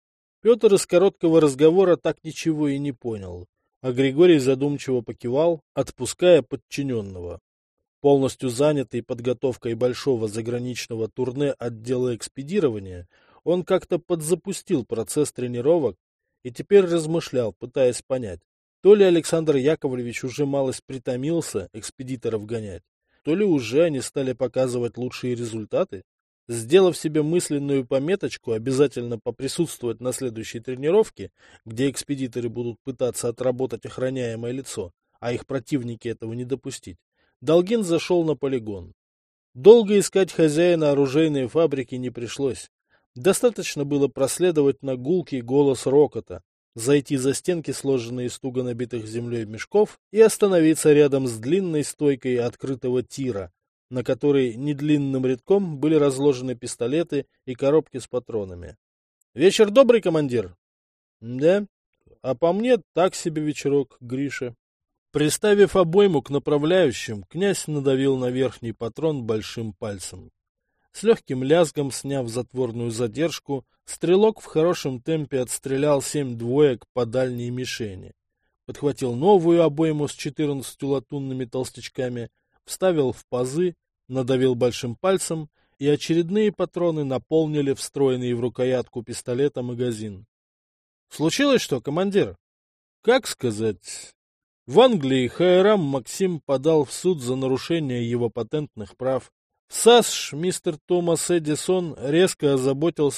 Speaker 1: Петр из короткого разговора так ничего и не понял, а Григорий задумчиво покивал, отпуская подчиненного. Полностью занятый подготовкой большого заграничного турне отдела экспедирования, он как-то подзапустил процесс тренировок и теперь размышлял, пытаясь понять, то ли Александр Яковлевич уже малость притомился экспедиторов гонять, то ли уже они стали показывать лучшие результаты. Сделав себе мысленную пометочку обязательно поприсутствовать на следующей тренировке, где экспедиторы будут пытаться отработать охраняемое лицо, а их противники этого не допустить, Долгин зашел на полигон. Долго искать хозяина оружейной фабрики не пришлось. Достаточно было проследовать на гулкий голос рокота, зайти за стенки, сложенные из туго набитых землей мешков, и остановиться рядом с длинной стойкой открытого тира, на которой недлинным рядком были разложены пистолеты и коробки с патронами. «Вечер добрый, командир!» «Да? А по мне так себе вечерок, Гриша». Приставив обойму к направляющим, князь надавил на верхний патрон большим пальцем. С легким лязгом, сняв затворную задержку, стрелок в хорошем темпе отстрелял семь двоек по дальней мишени. Подхватил новую обойму с четырнадцатью латунными толстячками, вставил в пазы, надавил большим пальцем, и очередные патроны наполнили встроенный в рукоятку пистолета магазин. «Случилось что, командир?» «Как сказать...» В Англии Хайрам Максим подал в суд за нарушение его патентных прав. В САСШ мистер Томас Эдисон резко озаботился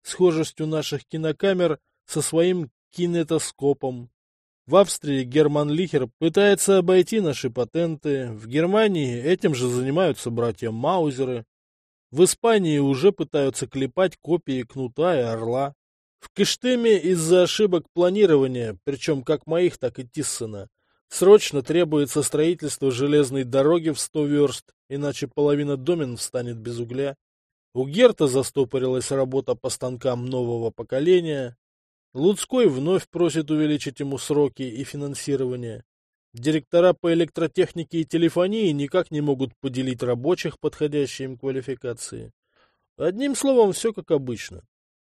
Speaker 1: схожестью наших кинокамер со своим кинетоскопом. В Австрии Герман Лихер пытается обойти наши патенты, в Германии этим же занимаются братья Маузеры, в Испании уже пытаются клепать копии Кнута и Орла. В Кыштыме из-за ошибок планирования, причем как моих, так и Тиссена, срочно требуется строительство железной дороги в сто верст, иначе половина домен встанет без угля. У Герта застопорилась работа по станкам нового поколения. Луцкой вновь просит увеличить ему сроки и финансирование. Директора по электротехнике и телефонии никак не могут поделить рабочих подходящей им квалификации. Одним словом, все как обычно.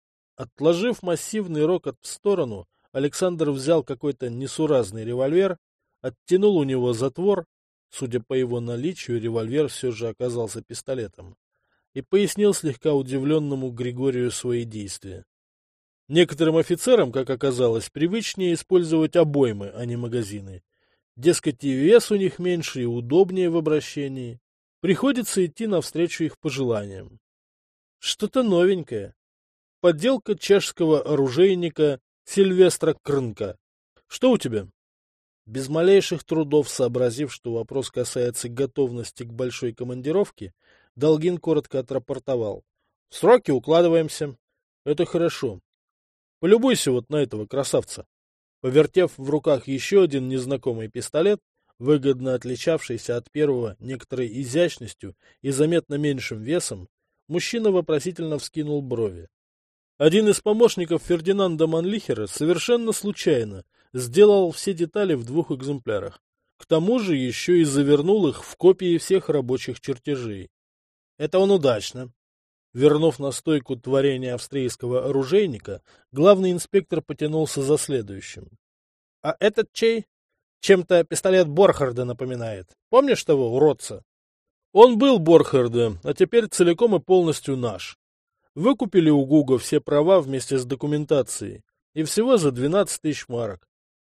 Speaker 1: Отложив массивный рокот в сторону, Александр взял какой-то несуразный револьвер, оттянул у него затвор, судя по его наличию, револьвер все же оказался пистолетом, и пояснил слегка удивленному Григорию свои действия. Некоторым офицерам, как оказалось, привычнее использовать обоймы, а не магазины. Дескать, и вес у них меньше, и удобнее в обращении. Приходится идти навстречу их пожеланиям. Что-то новенькое. Подделка чешского оружейника Сильвестра Крнка. Что у тебя? Без малейших трудов сообразив, что вопрос касается готовности к большой командировке, Долгин коротко отрапортовал. В сроки укладываемся. Это хорошо. Полюбуйся вот на этого красавца. Повертев в руках еще один незнакомый пистолет, выгодно отличавшийся от первого некоторой изящностью и заметно меньшим весом, мужчина вопросительно вскинул брови. Один из помощников Фердинанда Манлихера совершенно случайно сделал все детали в двух экземплярах. К тому же еще и завернул их в копии всех рабочих чертежей. Это он удачно. Вернув на стойку творение австрийского оружейника, главный инспектор потянулся за следующим. — А этот чей? Чем-то пистолет Борхарда напоминает. Помнишь того уродца? — Он был Борхарда, а теперь целиком и полностью наш. Выкупили у Гуга все права вместе с документацией, и всего за двенадцать тысяч марок.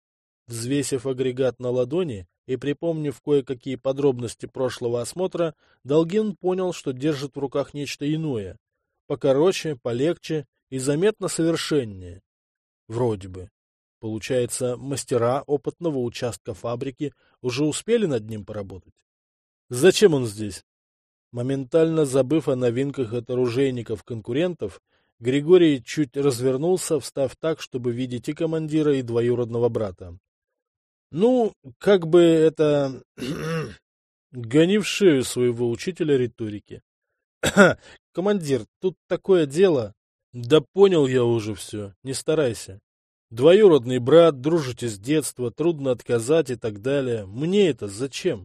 Speaker 1: Взвесив агрегат на ладони и припомнив кое-какие подробности прошлого осмотра, Долгин понял, что держит в руках нечто иное, покороче, полегче и заметно совершеннее. Вроде бы. Получается, мастера опытного участка фабрики уже успели над ним поработать. Зачем он здесь? Моментально забыв о новинках от оружейников-конкурентов, Григорий чуть развернулся, встав так, чтобы видеть и командира, и двоюродного брата. Ну, как бы это... Гони в шею своего учителя риторики. Командир, тут такое дело. Да понял я уже все, не старайся. Двоюродный брат, дружите с детства, трудно отказать и так далее. Мне это зачем?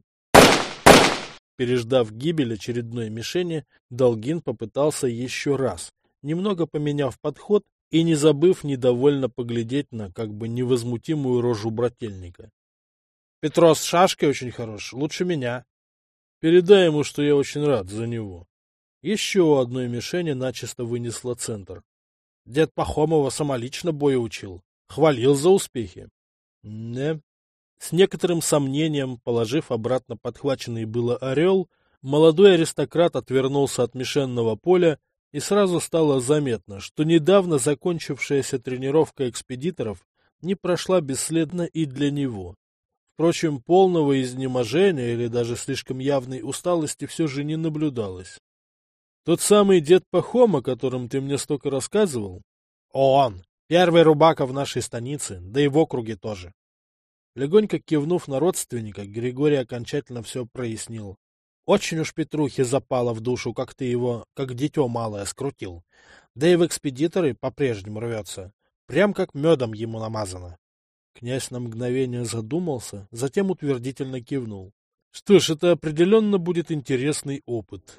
Speaker 1: Переждав гибель очередной мишени, Долгин попытался еще раз, немного поменяв подход и не забыв недовольно поглядеть на как бы невозмутимую рожу брательника. Петро с шашкой очень хорош, лучше меня. Передай ему, что я очень рад за него. Еще одной мишени начисто вынесло центр. Дед Пахомова самолично боя учил, хвалил за успехи. Не. С некоторым сомнением, положив обратно подхваченный было орел, молодой аристократ отвернулся от мишенного поля, и сразу стало заметно, что недавно закончившаяся тренировка экспедиторов не прошла бесследно и для него. Впрочем, полного изнеможения или даже слишком явной усталости все же не наблюдалось. Тот самый дед Пахом, о котором ты мне столько рассказывал? Он! Первый рубака в нашей станице, да и в округе тоже. Легонько кивнув на родственника, Григорий окончательно все прояснил. Очень уж Петрухе запало в душу, как ты его, как дитё малое, скрутил. Да и в экспедиторы по-прежнему рвется. Прям как медом ему намазано. Князь на мгновение задумался, затем утвердительно кивнул. Что ж, это определенно будет интересный опыт.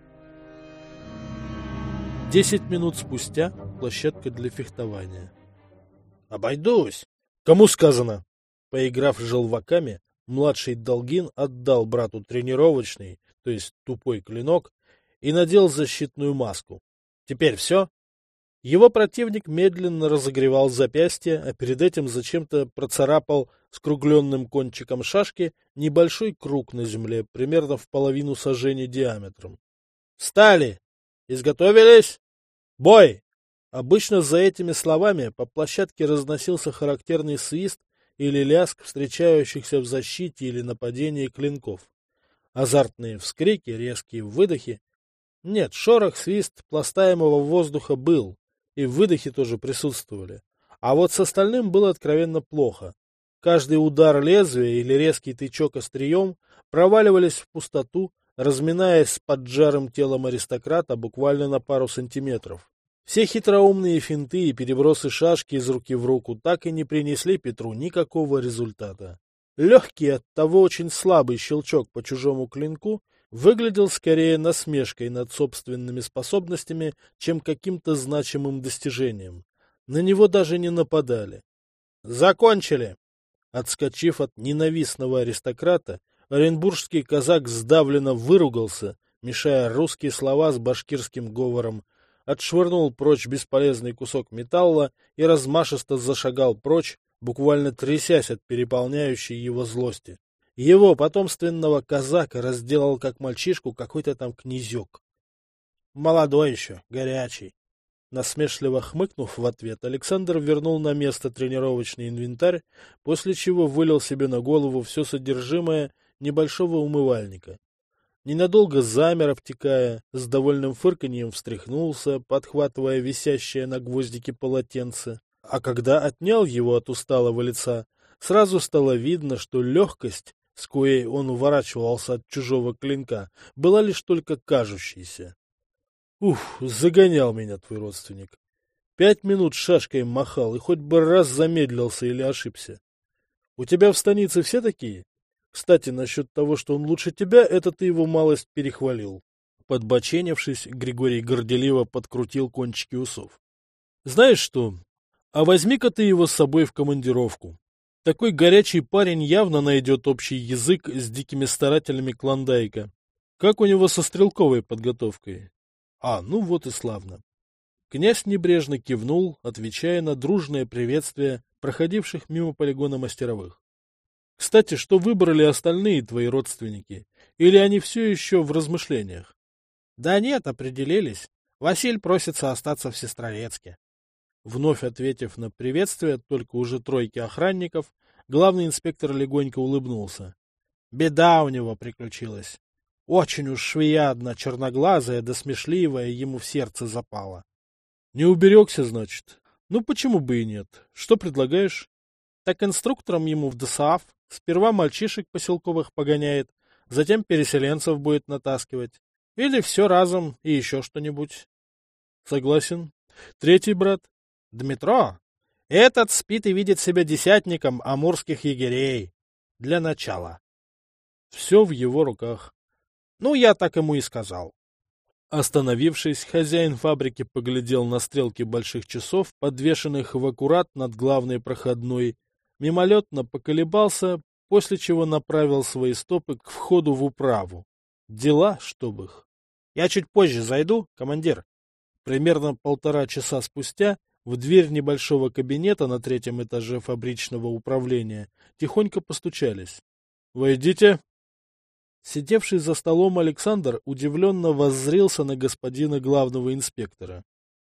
Speaker 1: Десять минут спустя площадка для фехтования. Обойдусь. Кому сказано? Поиграв с желваками, младший Долгин отдал брату тренировочный, то есть тупой клинок, и надел защитную маску. Теперь все? Его противник медленно разогревал запястье, а перед этим зачем-то процарапал скругленным кончиком шашки небольшой круг на земле, примерно в половину сажени диаметром. «Встали! Изготовились! Бой!» Обычно за этими словами по площадке разносился характерный свист или лязг встречающихся в защите или нападении клинков. Азартные вскрики, резкие выдохи. Нет, шорох, свист пластаемого воздуха был, и выдохи тоже присутствовали. А вот с остальным было откровенно плохо. Каждый удар лезвия или резкий тычок острием проваливались в пустоту, разминаясь с поджарым телом аристократа буквально на пару сантиметров. Все хитроумные финты и перебросы шашки из руки в руку так и не принесли Петру никакого результата. Легкий, оттого очень слабый щелчок по чужому клинку выглядел скорее насмешкой над собственными способностями, чем каким-то значимым достижением. На него даже не нападали. «Закончили!» Отскочив от ненавистного аристократа, оренбургский казак сдавленно выругался, мешая русские слова с башкирским говором, отшвырнул прочь бесполезный кусок металла и размашисто зашагал прочь, буквально трясясь от переполняющей его злости. Его потомственного казака разделал как мальчишку какой-то там князек. Молодой еще, горячий. Насмешливо хмыкнув в ответ, Александр вернул на место тренировочный инвентарь, после чего вылил себе на голову все содержимое небольшого умывальника. Ненадолго замер, обтекая, с довольным фырканьем встряхнулся, подхватывая висящее на гвоздике полотенце. А когда отнял его от усталого лица, сразу стало видно, что легкость, с коей он уворачивался от чужого клинка, была лишь только кажущейся. Уф, загонял меня твой родственник. Пять минут шашкой махал, и хоть бы раз замедлился или ошибся. У тебя в станице все такие? Кстати, насчет того, что он лучше тебя, это ты его малость перехвалил. Подбоченившись, Григорий горделиво подкрутил кончики усов. Знаешь что, а возьми-ка ты его с собой в командировку. Такой горячий парень явно найдет общий язык с дикими старателями Клондайка. Как у него со стрелковой подготовкой? А, ну вот и славно. Князь небрежно кивнул, отвечая на дружное приветствие проходивших мимо полигона мастеровых. Кстати, что выбрали остальные твои родственники? Или они все еще в размышлениях? Да нет, определились. Василь просится остаться в Сестрорецке. Вновь ответив на приветствие только уже тройки охранников, главный инспектор легонько улыбнулся. Беда у него приключилась. Очень уж швея одна черноглазая да смешливая ему в сердце запала. Не уберегся, значит? Ну, почему бы и нет? Что предлагаешь? Так инструктором ему в ДОСААФ сперва мальчишек поселковых погоняет, затем переселенцев будет натаскивать. Или все разом и еще что-нибудь. Согласен. Третий брат? Дмитро? Этот спит и видит себя десятником амурских егерей. Для начала. Все в его руках. Ну, я так ему и сказал. Остановившись, хозяин фабрики поглядел на стрелки больших часов, подвешенных в аккурат над главной проходной, мимолетно поколебался, после чего направил свои стопы к входу в управу. Дела, чтоб их. Я чуть позже зайду, командир. Примерно полтора часа спустя в дверь небольшого кабинета на третьем этаже фабричного управления тихонько постучались. «Войдите». Сидевший за столом Александр удивленно воззрился на господина главного инспектора.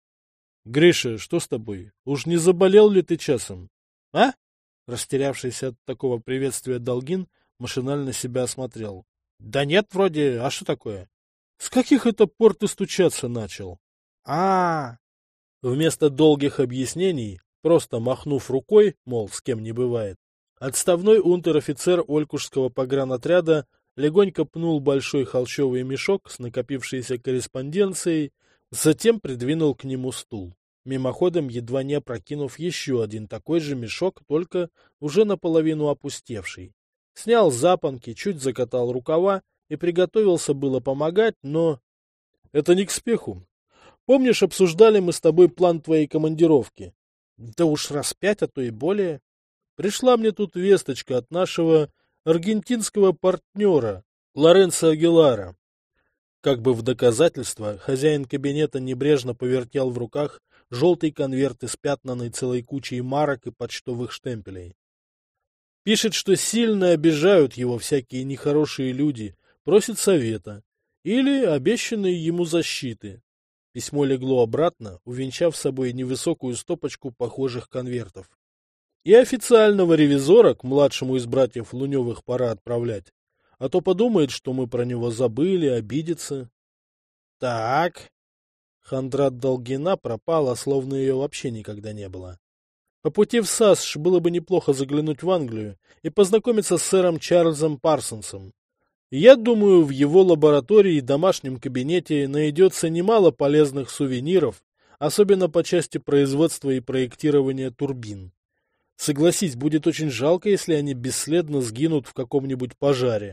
Speaker 1: — Гриша, что с тобой? Уж не заболел ли ты часом? — А? Растерявшийся от такого приветствия Долгин машинально себя осмотрел. — Да нет, вроде, а что такое? — С каких это пор ты стучаться начал? А, -а, -а. Вместо долгих объяснений, просто махнув рукой, мол, с кем не бывает, отставной унтер-офицер Олькушского погранотряда легонько пнул большой холщовый мешок с накопившейся корреспонденцией, затем придвинул к нему стул, мимоходом едва не опрокинув еще один такой же мешок, только уже наполовину опустевший. Снял запонки, чуть закатал рукава и приготовился было помогать, но... Это не к спеху. Помнишь, обсуждали мы с тобой план твоей командировки? Да уж раз пять, а то и более. Пришла мне тут весточка от нашего аргентинского партнера Лоренцо Агилара. Как бы в доказательство, хозяин кабинета небрежно повертел в руках желтый конверт, испятнанный целой кучей марок и почтовых штемпелей. Пишет, что сильно обижают его всякие нехорошие люди, просит совета или обещанной ему защиты. Письмо легло обратно, увенчав собой невысокую стопочку похожих конвертов. И официального ревизора к младшему из братьев Луневых пора отправлять, а то подумает, что мы про него забыли, обидится. Так. Хандра от Долгина пропала, словно ее вообще никогда не было. По пути в САСШ было бы неплохо заглянуть в Англию и познакомиться с сэром Чарльзом Парсонсом. Я думаю, в его лаборатории и домашнем кабинете найдется немало полезных сувениров, особенно по части производства и проектирования турбин. Согласись, будет очень жалко, если они бесследно сгинут в каком-нибудь пожаре.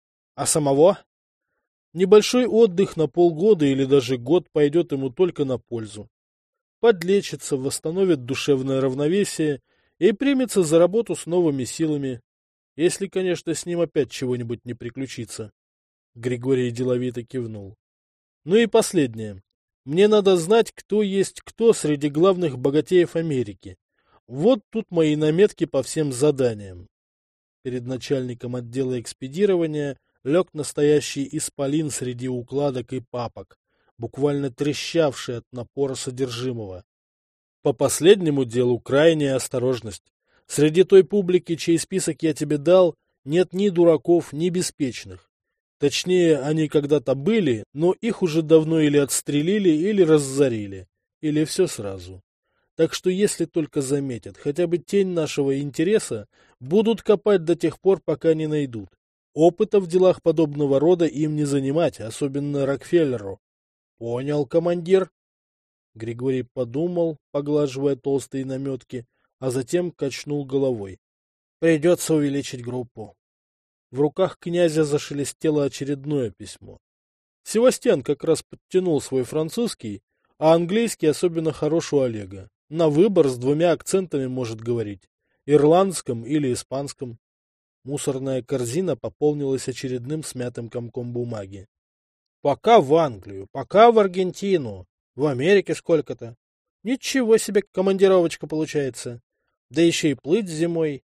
Speaker 1: А самого? Небольшой отдых на полгода или даже год пойдет ему только на пользу. Подлечится, восстановит душевное равновесие и примется за работу с новыми силами. Если, конечно, с ним опять чего-нибудь не приключится. Григорий деловито кивнул. Ну и последнее. Мне надо знать, кто есть кто среди главных богатеев Америки. Вот тут мои наметки по всем заданиям. Перед начальником отдела экспедирования лег настоящий исполин среди укладок и папок, буквально трещавший от напора содержимого. По последнему делу крайняя осторожность. Среди той публики, чей список я тебе дал, нет ни дураков, ни беспечных. Точнее, они когда-то были, но их уже давно или отстрелили, или разорили, или все сразу. Так что если только заметят хотя бы тень нашего интереса, будут копать до тех пор, пока не найдут. Опыта в делах подобного рода им не занимать, особенно Рокфеллеру. Понял, командир? Григорий подумал, поглаживая толстые наметки, а затем качнул головой. Придется увеличить группу. В руках князя зашелестело очередное письмо. Севастьян как раз подтянул свой французский, а английский особенно хорош у Олега. На выбор с двумя акцентами может говорить. Ирландском или испанском. Мусорная корзина пополнилась очередным смятым комком бумаги. Пока в Англию, пока в Аргентину. В Америке сколько-то. Ничего себе командировочка получается. Да еще и плыть зимой.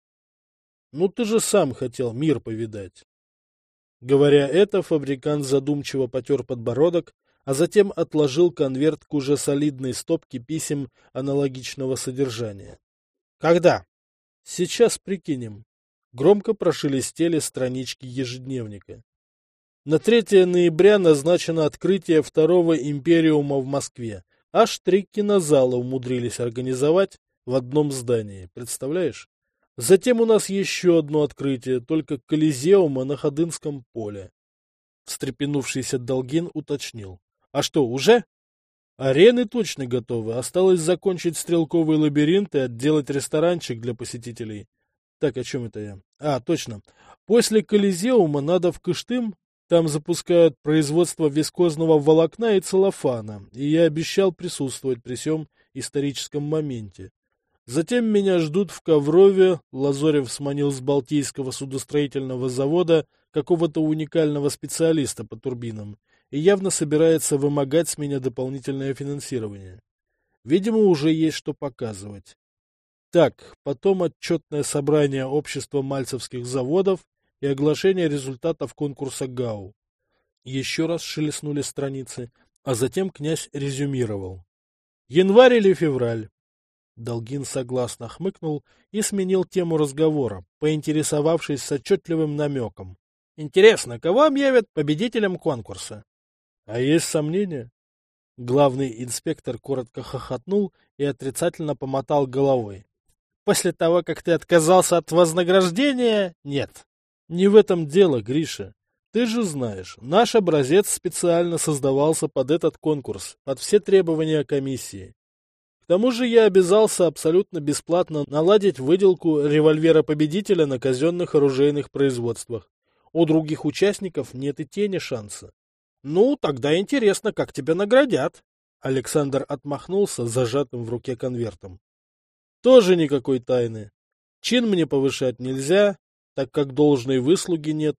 Speaker 1: Ну ты же сам хотел мир повидать. Говоря это, фабрикант задумчиво потер подбородок, а затем отложил конверт к уже солидной стопке писем аналогичного содержания. Когда? Сейчас прикинем. Громко прошелестели странички ежедневника. На третье ноября назначено открытие второго империума в Москве. Аж три кинозала умудрились организовать в одном здании, представляешь? Затем у нас еще одно открытие, только Колизеума на Ходынском поле. Встрепенувшийся Долгин уточнил. А что, уже? Арены точно готовы. Осталось закончить стрелковый лабиринт и отделать ресторанчик для посетителей. Так, о чем это я? А, точно. После Колизеума надо в Кыштым. Там запускают производство вискозного волокна и целлофана, и я обещал присутствовать при сём историческом моменте. Затем меня ждут в Коврове. Лазорев сманил с Балтийского судостроительного завода какого-то уникального специалиста по турбинам и явно собирается вымогать с меня дополнительное финансирование. Видимо, уже есть что показывать. Так, потом отчетное собрание общества мальцевских заводов и оглашение результатов конкурса ГАУ. Еще раз шелестнули страницы, а затем князь резюмировал. Январь или февраль? Долгин согласно хмыкнул и сменил тему разговора, поинтересовавшись с отчетливым намеком. Интересно, кого объявят победителем конкурса? А есть сомнения? Главный инспектор коротко хохотнул и отрицательно помотал головой. После того, как ты отказался от вознаграждения, нет. Не в этом дело, Гриша. Ты же знаешь, наш образец специально создавался под этот конкурс, под все требования комиссии. К тому же я обязался абсолютно бесплатно наладить выделку револьвера-победителя на казенных оружейных производствах. У других участников нет и тени шанса. Ну, тогда интересно, как тебя наградят. Александр отмахнулся зажатым в руке конвертом. Тоже никакой тайны. Чин мне повышать нельзя, так как должной выслуги нет.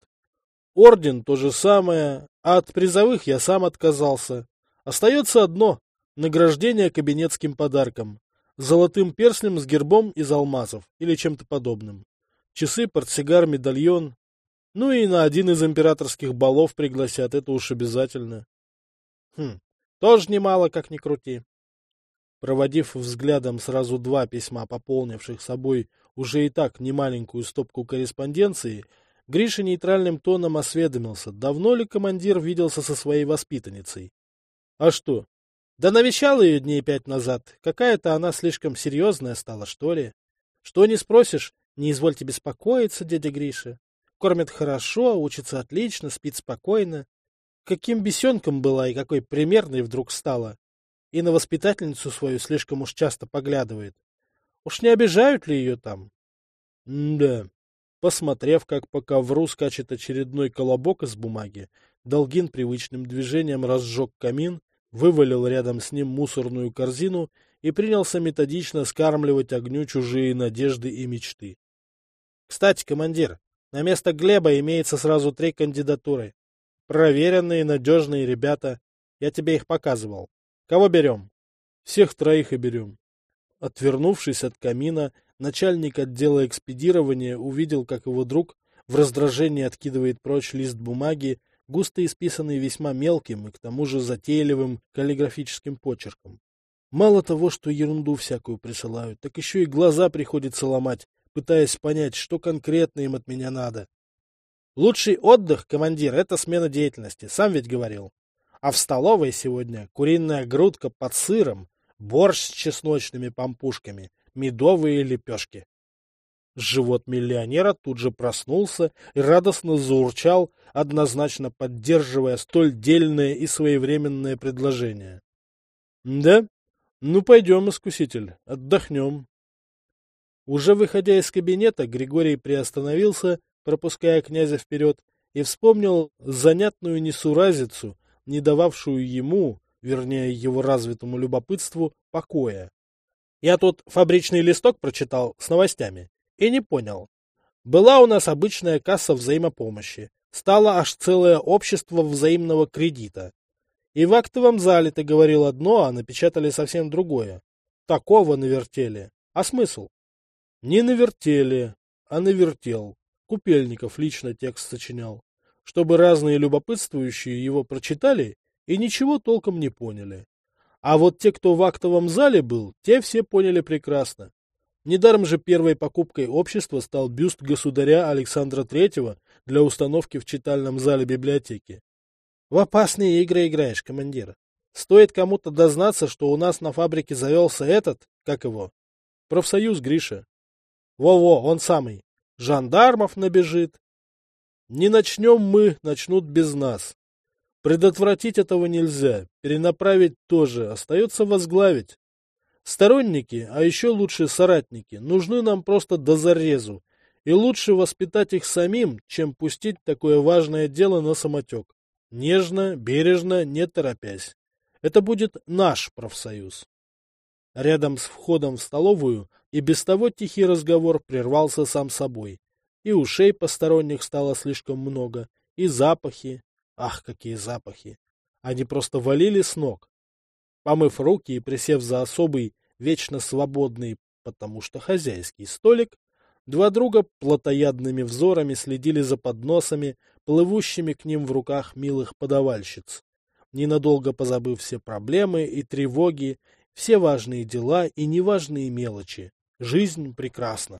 Speaker 1: Орден то же самое, а от призовых я сам отказался. Остается одно — награждение кабинетским подарком. Золотым перстнем с гербом из алмазов или чем-то подобным. Часы, портсигар, медальон. Ну и на один из императорских балов пригласят, это уж обязательно. Хм,
Speaker 3: Тоже немало, как ни крути.
Speaker 1: Проводив взглядом сразу два письма, пополнивших собой уже и так немаленькую стопку корреспонденции, Гриша нейтральным тоном осведомился, давно ли командир виделся со своей воспитанницей. А что?
Speaker 3: Да навещал ее дней пять назад. Какая-то она слишком серьезная стала, что ли. Что не спросишь, не извольте беспокоиться, дядя Гриша. Кормят хорошо, учится отлично, спит спокойно. Каким бесенком была и какой примерной вдруг стала. И на воспитательницу свою слишком уж часто поглядывает. Уж не обижают ли ее там?
Speaker 1: М-да. Посмотрев, как по ковру скачет очередной колобок из бумаги, Долгин привычным движением разжег камин, вывалил рядом с ним мусорную корзину и принялся методично скармливать огню чужие надежды и мечты.
Speaker 3: Кстати, командир, на место Глеба имеется сразу три кандидатуры. Проверенные, надежные ребята. Я тебе их показывал. Кого берем?
Speaker 1: Всех троих и берем. Отвернувшись от камина, начальник отдела экспедирования увидел, как его друг в раздражении откидывает прочь лист бумаги, густо исписанный весьма мелким и к тому же затейливым каллиграфическим почерком. Мало того, что ерунду всякую присылают, так еще и глаза приходится ломать, пытаясь понять, что конкретно им от меня надо.
Speaker 3: Лучший отдых, командир, это смена деятельности, сам ведь говорил. А в столовой сегодня куриная грудка под сыром, борщ с чесночными пампушками, медовые лепешки.
Speaker 1: Живот миллионера тут же проснулся и радостно заурчал, однозначно поддерживая столь дельное и своевременное предложение. — Да? Ну, пойдем, искуситель, отдохнем. Уже выходя из кабинета, Григорий приостановился, пропуская князя вперед, и вспомнил занятную несуразицу, не дававшую ему, вернее, его развитому любопытству, покоя.
Speaker 3: Я тут фабричный листок прочитал с новостями и не понял. Была у нас обычная касса взаимопомощи, стало аж целое общество взаимного кредита. И в актовом зале ты говорил одно, а напечатали совсем другое. Такого навертели. А смысл?
Speaker 1: Не навертели, а навертел. Купельников лично текст сочинял, чтобы разные любопытствующие его прочитали и ничего толком не поняли. А вот те, кто в актовом зале был, те все поняли прекрасно. Недаром же первой покупкой общества стал бюст государя Александра Третьего для установки в читальном зале библиотеки.
Speaker 3: В опасные игры играешь, командир. Стоит кому-то дознаться, что у нас на фабрике завелся этот, как его?
Speaker 1: Профсоюз, Гриша.
Speaker 3: Во-во, он самый. Жандармов набежит.
Speaker 1: Не начнем мы, начнут без нас. Предотвратить этого нельзя, перенаправить тоже, остается возглавить. Сторонники, а еще лучше соратники, нужны нам просто до зарезу, и лучше воспитать их самим, чем пустить такое важное дело на самотек. Нежно, бережно, не торопясь. Это будет наш профсоюз. Рядом с входом в столовую и без того тихий разговор прервался сам собой. И ушей посторонних стало слишком много, и запахи. Ах, какие запахи! Они просто валили с ног. Помыв руки и присев за особый, вечно свободный, потому что хозяйский столик, два друга плотоядными взорами следили за подносами, плывущими к ним в руках милых подавальщиц, ненадолго позабыв все проблемы и тревоги, все важные дела и неважные мелочи. Жизнь прекрасна.